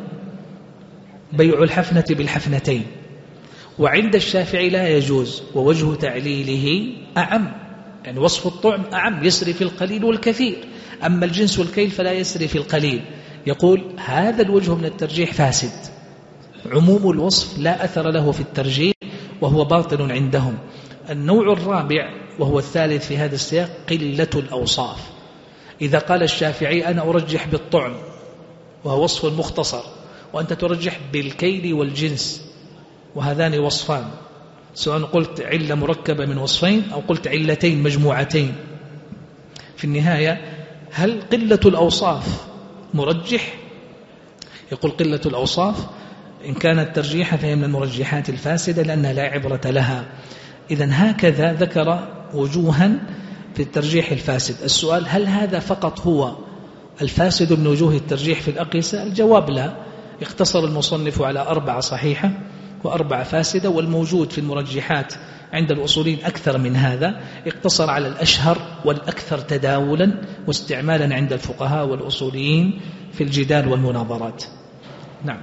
بيع الحفنة بالحفنتين، وعند الشافعي لا يجوز، ووجه تعليله أعم، يعني وصف الطعم أعم يسري في القليل والكثير، أما الجنس والكيل فلا يسري في القليل. يقول هذا الوجه من الترجيح فاسد، عموم الوصف لا أثر له في الترجيح وهو باطل عندهم. النوع الرابع وهو الثالث في هذا السياق قلة الأوصاف. إذا قال الشافعي أنا أرجح بالطعم وهو وصف مختصر، وأنت ترجح بالكيل والجنس، وهذان وصفان، سواء قلت علة مركبة من وصفين أو قلت علتين مجموعتين، في النهاية هل قلة الأوصاف مرجح؟ يقول قلة الأوصاف إن كانت ترجيحا فهي من المرجحات الفاسدة لأنها لا عبرة لها. إذن هكذا ذكر وجوها في الترجيح الفاسد. السؤال هل هذا فقط هو الفاسد من وجوه الترجيح في الأقيسة؟ الجواب لا، اختصر المصنف على 4 صحيحة و4 فاسدة، والموجود في المرجحات عند الأصولين أكثر من هذا، اقتصر على الأشهر والأكثر تداولا واستعمالا عند الفقهاء والأصوليين في الجدال والمناظرات. نعم.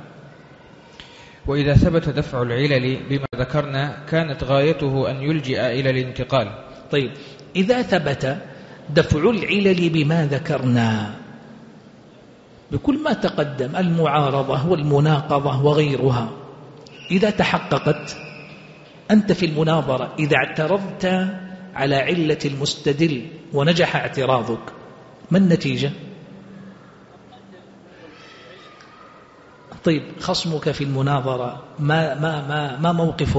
وإذا ثبت دفع العلل بما ذكرنا كانت غايته أن يلجئ إلى الانتقال. طيب إذا ثبت دفع العلل بما ذكرنا بكل ما تقدم، المعارضة والمناقضة وغيرها، إذا تحققت أنت في المناظرة، إذا اعترضت على علة المستدل ونجح اعتراضك، ما النتيجة؟ طيب خصمك في المناظرة ما موقفه؟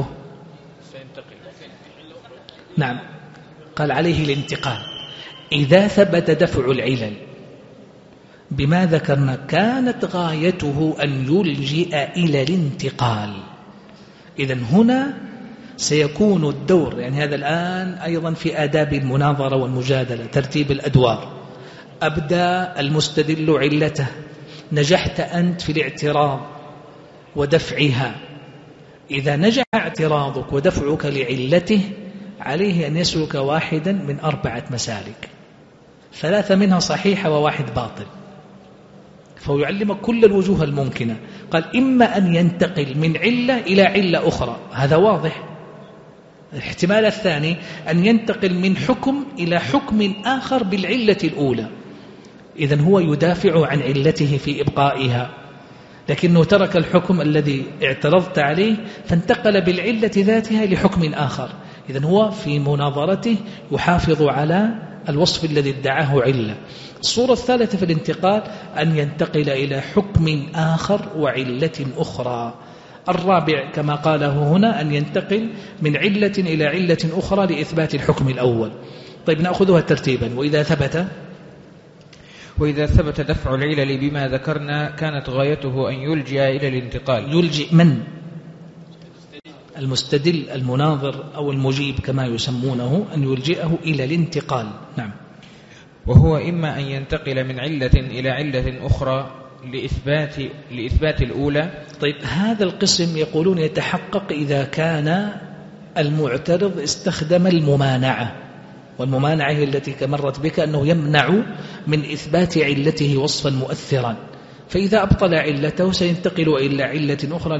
نعم، قال عليه الانتقال. إذا ثبت دفع العلل بما ذكرنا كانت غايته أن يلجئ إلى الانتقال. إذن هنا سيكون الدور، يعني هذا الآن أيضا في آداب المناظرة والمجادلة ترتيب الأدوار، أبدى المستدل علته، نجحت أنت في الاعتراض ودفعها. إذا نجح اعتراضك ودفعك لعلته عليه أن يسلك واحدا من 4 مسالك، 3 منها صحيحة و1 باطل، فهو يعلمك كل الوجوه الممكنة. قال إما أن ينتقل من علة إلى علة أخرى، هذا واضح. الاحتمال الثاني أن ينتقل من حكم إلى حكم آخر بالعلة الأولى، إذن هو يدافع عن علته في إبقائها، لكنه ترك الحكم الذي اعترضت عليه فانتقل بالعلة ذاتها لحكم آخر، إذن هو في مناظرته يحافظ على الوصف الذي ادعاه علة. الصورة الثالثة في الانتقال أن ينتقل إلى حكم آخر وعلة أخرى. الرابع كما قاله هنا أن ينتقل من علة إلى علة أخرى لإثبات الحكم الأول. طيب نأخذها ترتيبا. وإذا ثبت دفع العلل بما ذكرنا كانت غايته أن يلجئ إلى الانتقال. يلجئ من؟ المستدل، المناظر أو المجيب كما يسمونه، أن يلجئه إلى الانتقال. نعم. وهو إما أن ينتقل من علة إلى علة أخرى لإثبات الأولى. طيب هذا القسم يقولون يتحقق إذا كان المعترض استخدم الممانعة، والممانعة هي التي كمرت بك أنه يمنع من إثبات علته وصفا مؤثرا، فإذا أبطل علته سينتقل إلى علة أخرى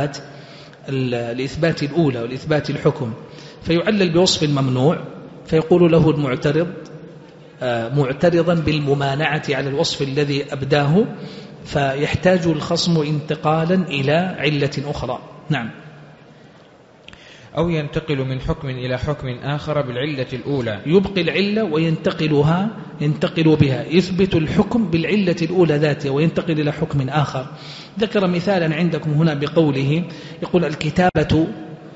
لإثبات الأولى ولإثبات الحكم، فيعلل بوصف ممنوع، فيقول له المعترض معترضا بالممانعة على الوصف الذي أبداه، فيحتاج الخصم انتقالا إلى علة أخرى. نعم. أو ينتقل من حكم إلى حكم آخر بالعلة الأولى، يبقي العلة ينتقل بها، يثبت الحكم بالعلة الأولى ذاتها وينتقل إلى حكم آخر. ذكر مثالا عندكم هنا بقوله، يقول الكتابة،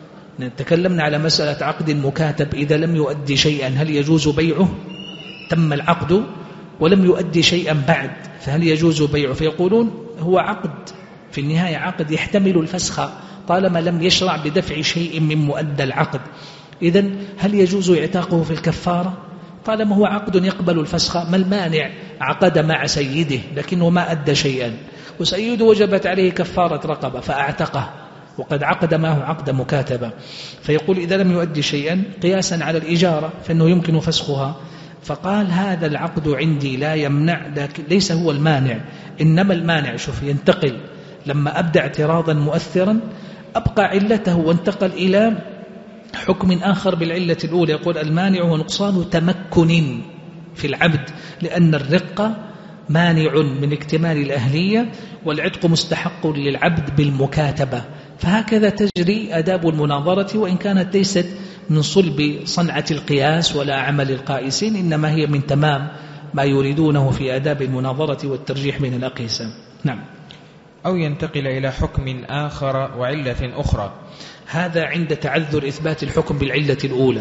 تكلمنا على مسألة عقد مكاتب إذا لم يؤدي شيئا هل يجوز بيعه؟ تم العقد ولم يؤدي شيئا بعد، فهل يجوز بيعه؟ فيقولون هو عقد في النهاية، عقد يحتمل الفسخ طالما لم يشرع بدفع شيء من مؤدى العقد. إذن هل يجوز اعتاقه في الكفارة طالما هو عقد يقبل الفسخ؟ ما المانع؟ عقد مع سيده لكنه ما أدى شيئا، وسيده وجبت عليه كفارة رقبة فأعتقه، وقد عقد معه عقد مكاتبة. فيقول إذا لم يؤدي شيئا قياسا على الإجارة فإنه يمكن فسخها. فقال هذا العقد عندي لا يمنع، لكن ليس هو المانع، إنما المانع شوف ينتقل لما أبدأ اعتراضا مؤثرا أبقى علته وانتقل إلى حكم آخر بالعلة الأولى. يقول المانع هو نقصان تمكن في العبد، لأن الرقة مانع من اكتمال الأهلية، والعتق مستحق للعبد بالمكاتبة. فهكذا تجري آداب المناظرة، وإن كانت ليست من صلب صنعة القياس ولا عمل القائسين، إنما هي من تمام ما يريدونه في آداب المناظرة والترجيح بين الأقيسة. نعم. أو ينتقل إلى حكم آخر وعلة أخرى، هذا عند تعذر إثبات الحكم بالعلة الأولى.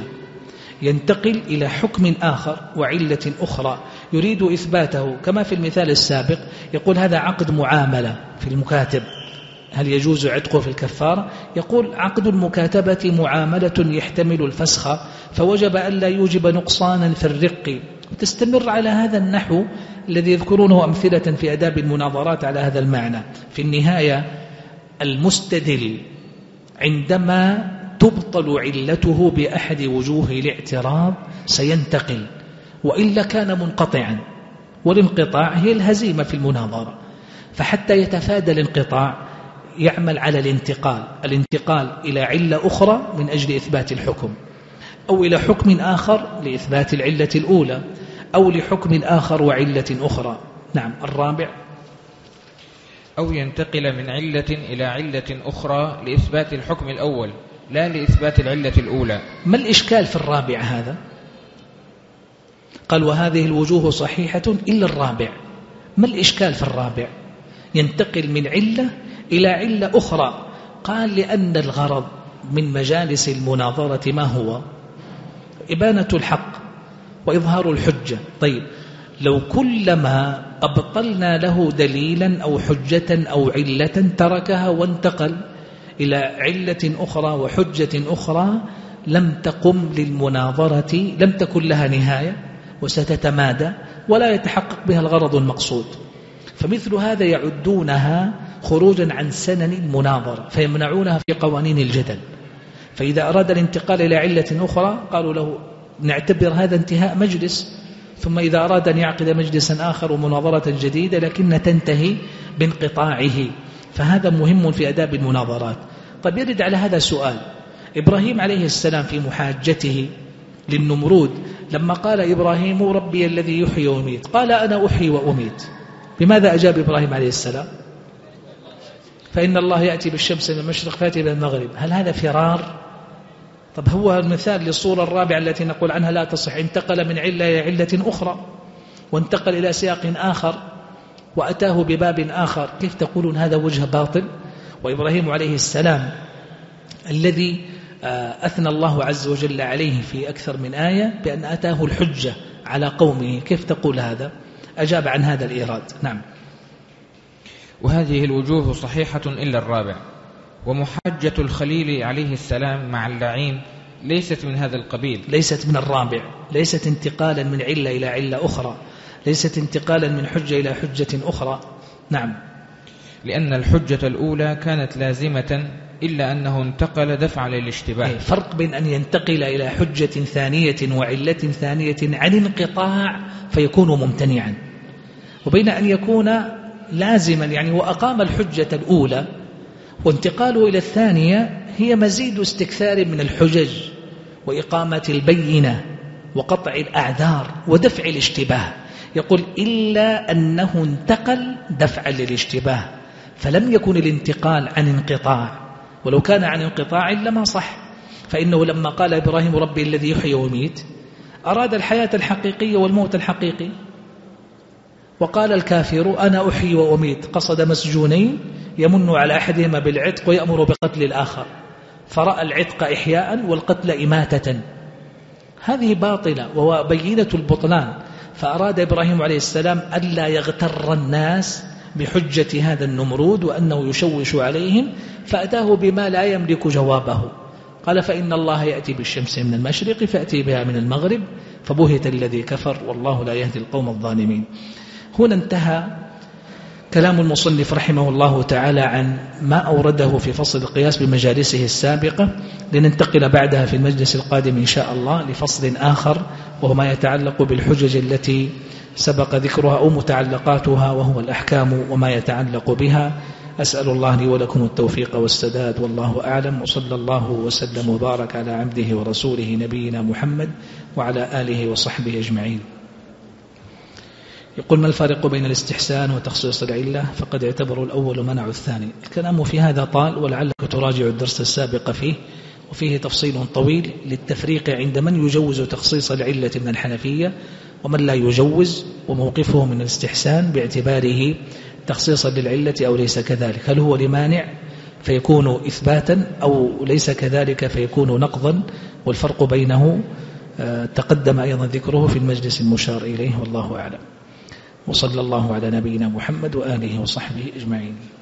ينتقل إلى حكم آخر وعلة أخرى يريد إثباته، كما في المثال السابق يقول هذا عقد معاملة في المكاتب، هل يجوز عتقه في الكفارة؟ يقول عقد المكاتبة معاملة يحتمل الفسخ، فوجب ألا يوجب نقصانا في الرق. وتستمر على هذا النحو الذي يذكرونه أمثلة في آداب المناظرات على هذا المعنى. في النهاية المستدل عندما تبطل علته بأحد وجوه الاعتراض سينتقل، وإلا كان منقطعا، والانقطاع هي الهزيمة في المناظرة. فحتى يتفادى الانقطاع يعمل على الانتقال إلى علة أخرى من أجل إثبات الحكم، أو إلى حكم آخر لإثبات العلة الأولى، أو لحكم آخر وعلة أخرى. نعم. الرابع أو ينتقل من علة إلى علة أخرى لإثبات الحكم الأول لا لإثبات العلة الأولى. ما الإشكال في الرابع هذا؟ قال وهذه الوجوه صحيحة إلا الرابع. ما الإشكال في الرابع؟ ينتقل من علة إلى علة أخرى. قال لأن الغرض من مجالس المناظرة ما هو؟ إبانة الحق وإظهار الحجة. طيب لو كلما أبطلنا له دليلا أو حجة أو علة تركها وانتقل إلى علة أخرى وحجة أخرى لم تقم للمناظرة، لم تكن لها نهاية وستتمادى، ولا يتحقق بها الغرض المقصود. فمثل هذا يعدونها خروجا عن سنن المناظرة فيمنعونها في قوانين الجدل. فإذا أراد الانتقال إلى علة أخرى قالوا له نعتبر هذا انتهاء مجلس، ثم إذا أراد أن يعقد مجلسا آخر ومناظرة جديدة لكن تنتهي بانقطاعه. فهذا مهم في آداب المناظرات. طيب يرد على هذا سؤال: إبراهيم عليه السلام في محاجته للنمرود لما قال إبراهيم ربي الذي يحيي ويميت قال أنا أحيي وأميت، بماذا أجاب إبراهيم عليه السلام؟ فإن الله يأتي بالشمس من المشرق فيأتي من المغرب. هل هذا فرار؟ طب هو المثال للصورة الرابعة التي نقول عنها لا تصح، انتقل من علة إلى علة أخرى وانتقل إلى سياق آخر وأتاه بباب آخر، كيف تقولون هذا وجه باطل؟ وإبراهيم عليه السلام الذي أثنى الله عز وجل عليه في أكثر من آية بأن أتاه الحجة على قومه، كيف تقول هذا؟ أجاب عن هذا الإيراد. نعم. وهذه الوجوه صحيحة إلا الرابع. ومحاجة الخليل عليه السلام مع اللعين ليست من هذا القبيل، ليست من الرابع، ليست انتقالا من علة إلى علة أخرى، ليست انتقالا من حجة إلى حجة أخرى. نعم. لأن الحجة الأولى كانت لازمة إلا أنه انتقل دفعا للاشتباه. فرق بين أن ينتقل إلى حجة ثانية وعلة ثانية عن انقطاع فيكون ممتنعا، وبين أن يكون لازما يعني وأقام الحجة الأولى وانتقاله إلى الثانية هي مزيد استكثار من الحجج وإقامة البينة وقطع الأعذار ودفع الاشتباه. يقول إلا أنه انتقل دفعا للاشتباه، فلم يكن الانتقال عن انقطاع، ولو كان عن انقطاع لما صح. فإنه لما قال إبراهيم ربي الذي يحيي ويميت أراد الحياة الحقيقية والموت الحقيقي، وقال الكافر أنا أحيي وأميت، قصد مسجونين يمن على أحدهما بالعتق ويأمر بقتل الآخر، فرأى العتق إحياء والقتل إماتة. هذه باطلة وبينة البطلان. فأراد إبراهيم عليه السلام ألا يغتر الناس بحجة هذا النمرود وأنه يشوش عليهم، فأتاه بما لا يملك جوابه. قال فإن الله يأتي بالشمس من المشرق فأتي بها من المغرب فبهت الذي كفر والله لا يهدي القوم الظالمين. هنا انتهى كلام المصنف رحمه الله تعالى عن ما أورده في فصل القياس بمجالسه السابقة، لننتقل بعدها في المجلس القادم إن شاء الله لفصل آخر وهو ما يتعلق بالحجج التي سبق ذكرها أو متعلقاتها، وهو الأحكام وما يتعلق بها. أسأل الله لي ولكم التوفيق والسداد، والله أعلم، وصلى الله وسلم وبارك على عبده ورسوله نبينا محمد وعلى آله وصحبه أجمعين. يقول ما الفارق بين الاستحسان وتخصيص العلة؟ فقد اعتبروا الأول منع الثاني. الكلام في هذا طال ولعلك تراجع الدرس السابق فيه، وفيه تفصيل طويل للتفريق عند من يجوز تخصيص العلة من الحنفية ومن لا يجوز، وموقفه من الاستحسان باعتباره تخصيصا للعلة أو ليس كذلك، هل هو لمانع فيكون إثباتا أو ليس كذلك فيكون نقضا، والفرق بينه تقدم أيضا ذكره في المجلس المشار إليه، والله أعلم. وصلى الله على نبينا محمد وآله وصحبه أجمعين.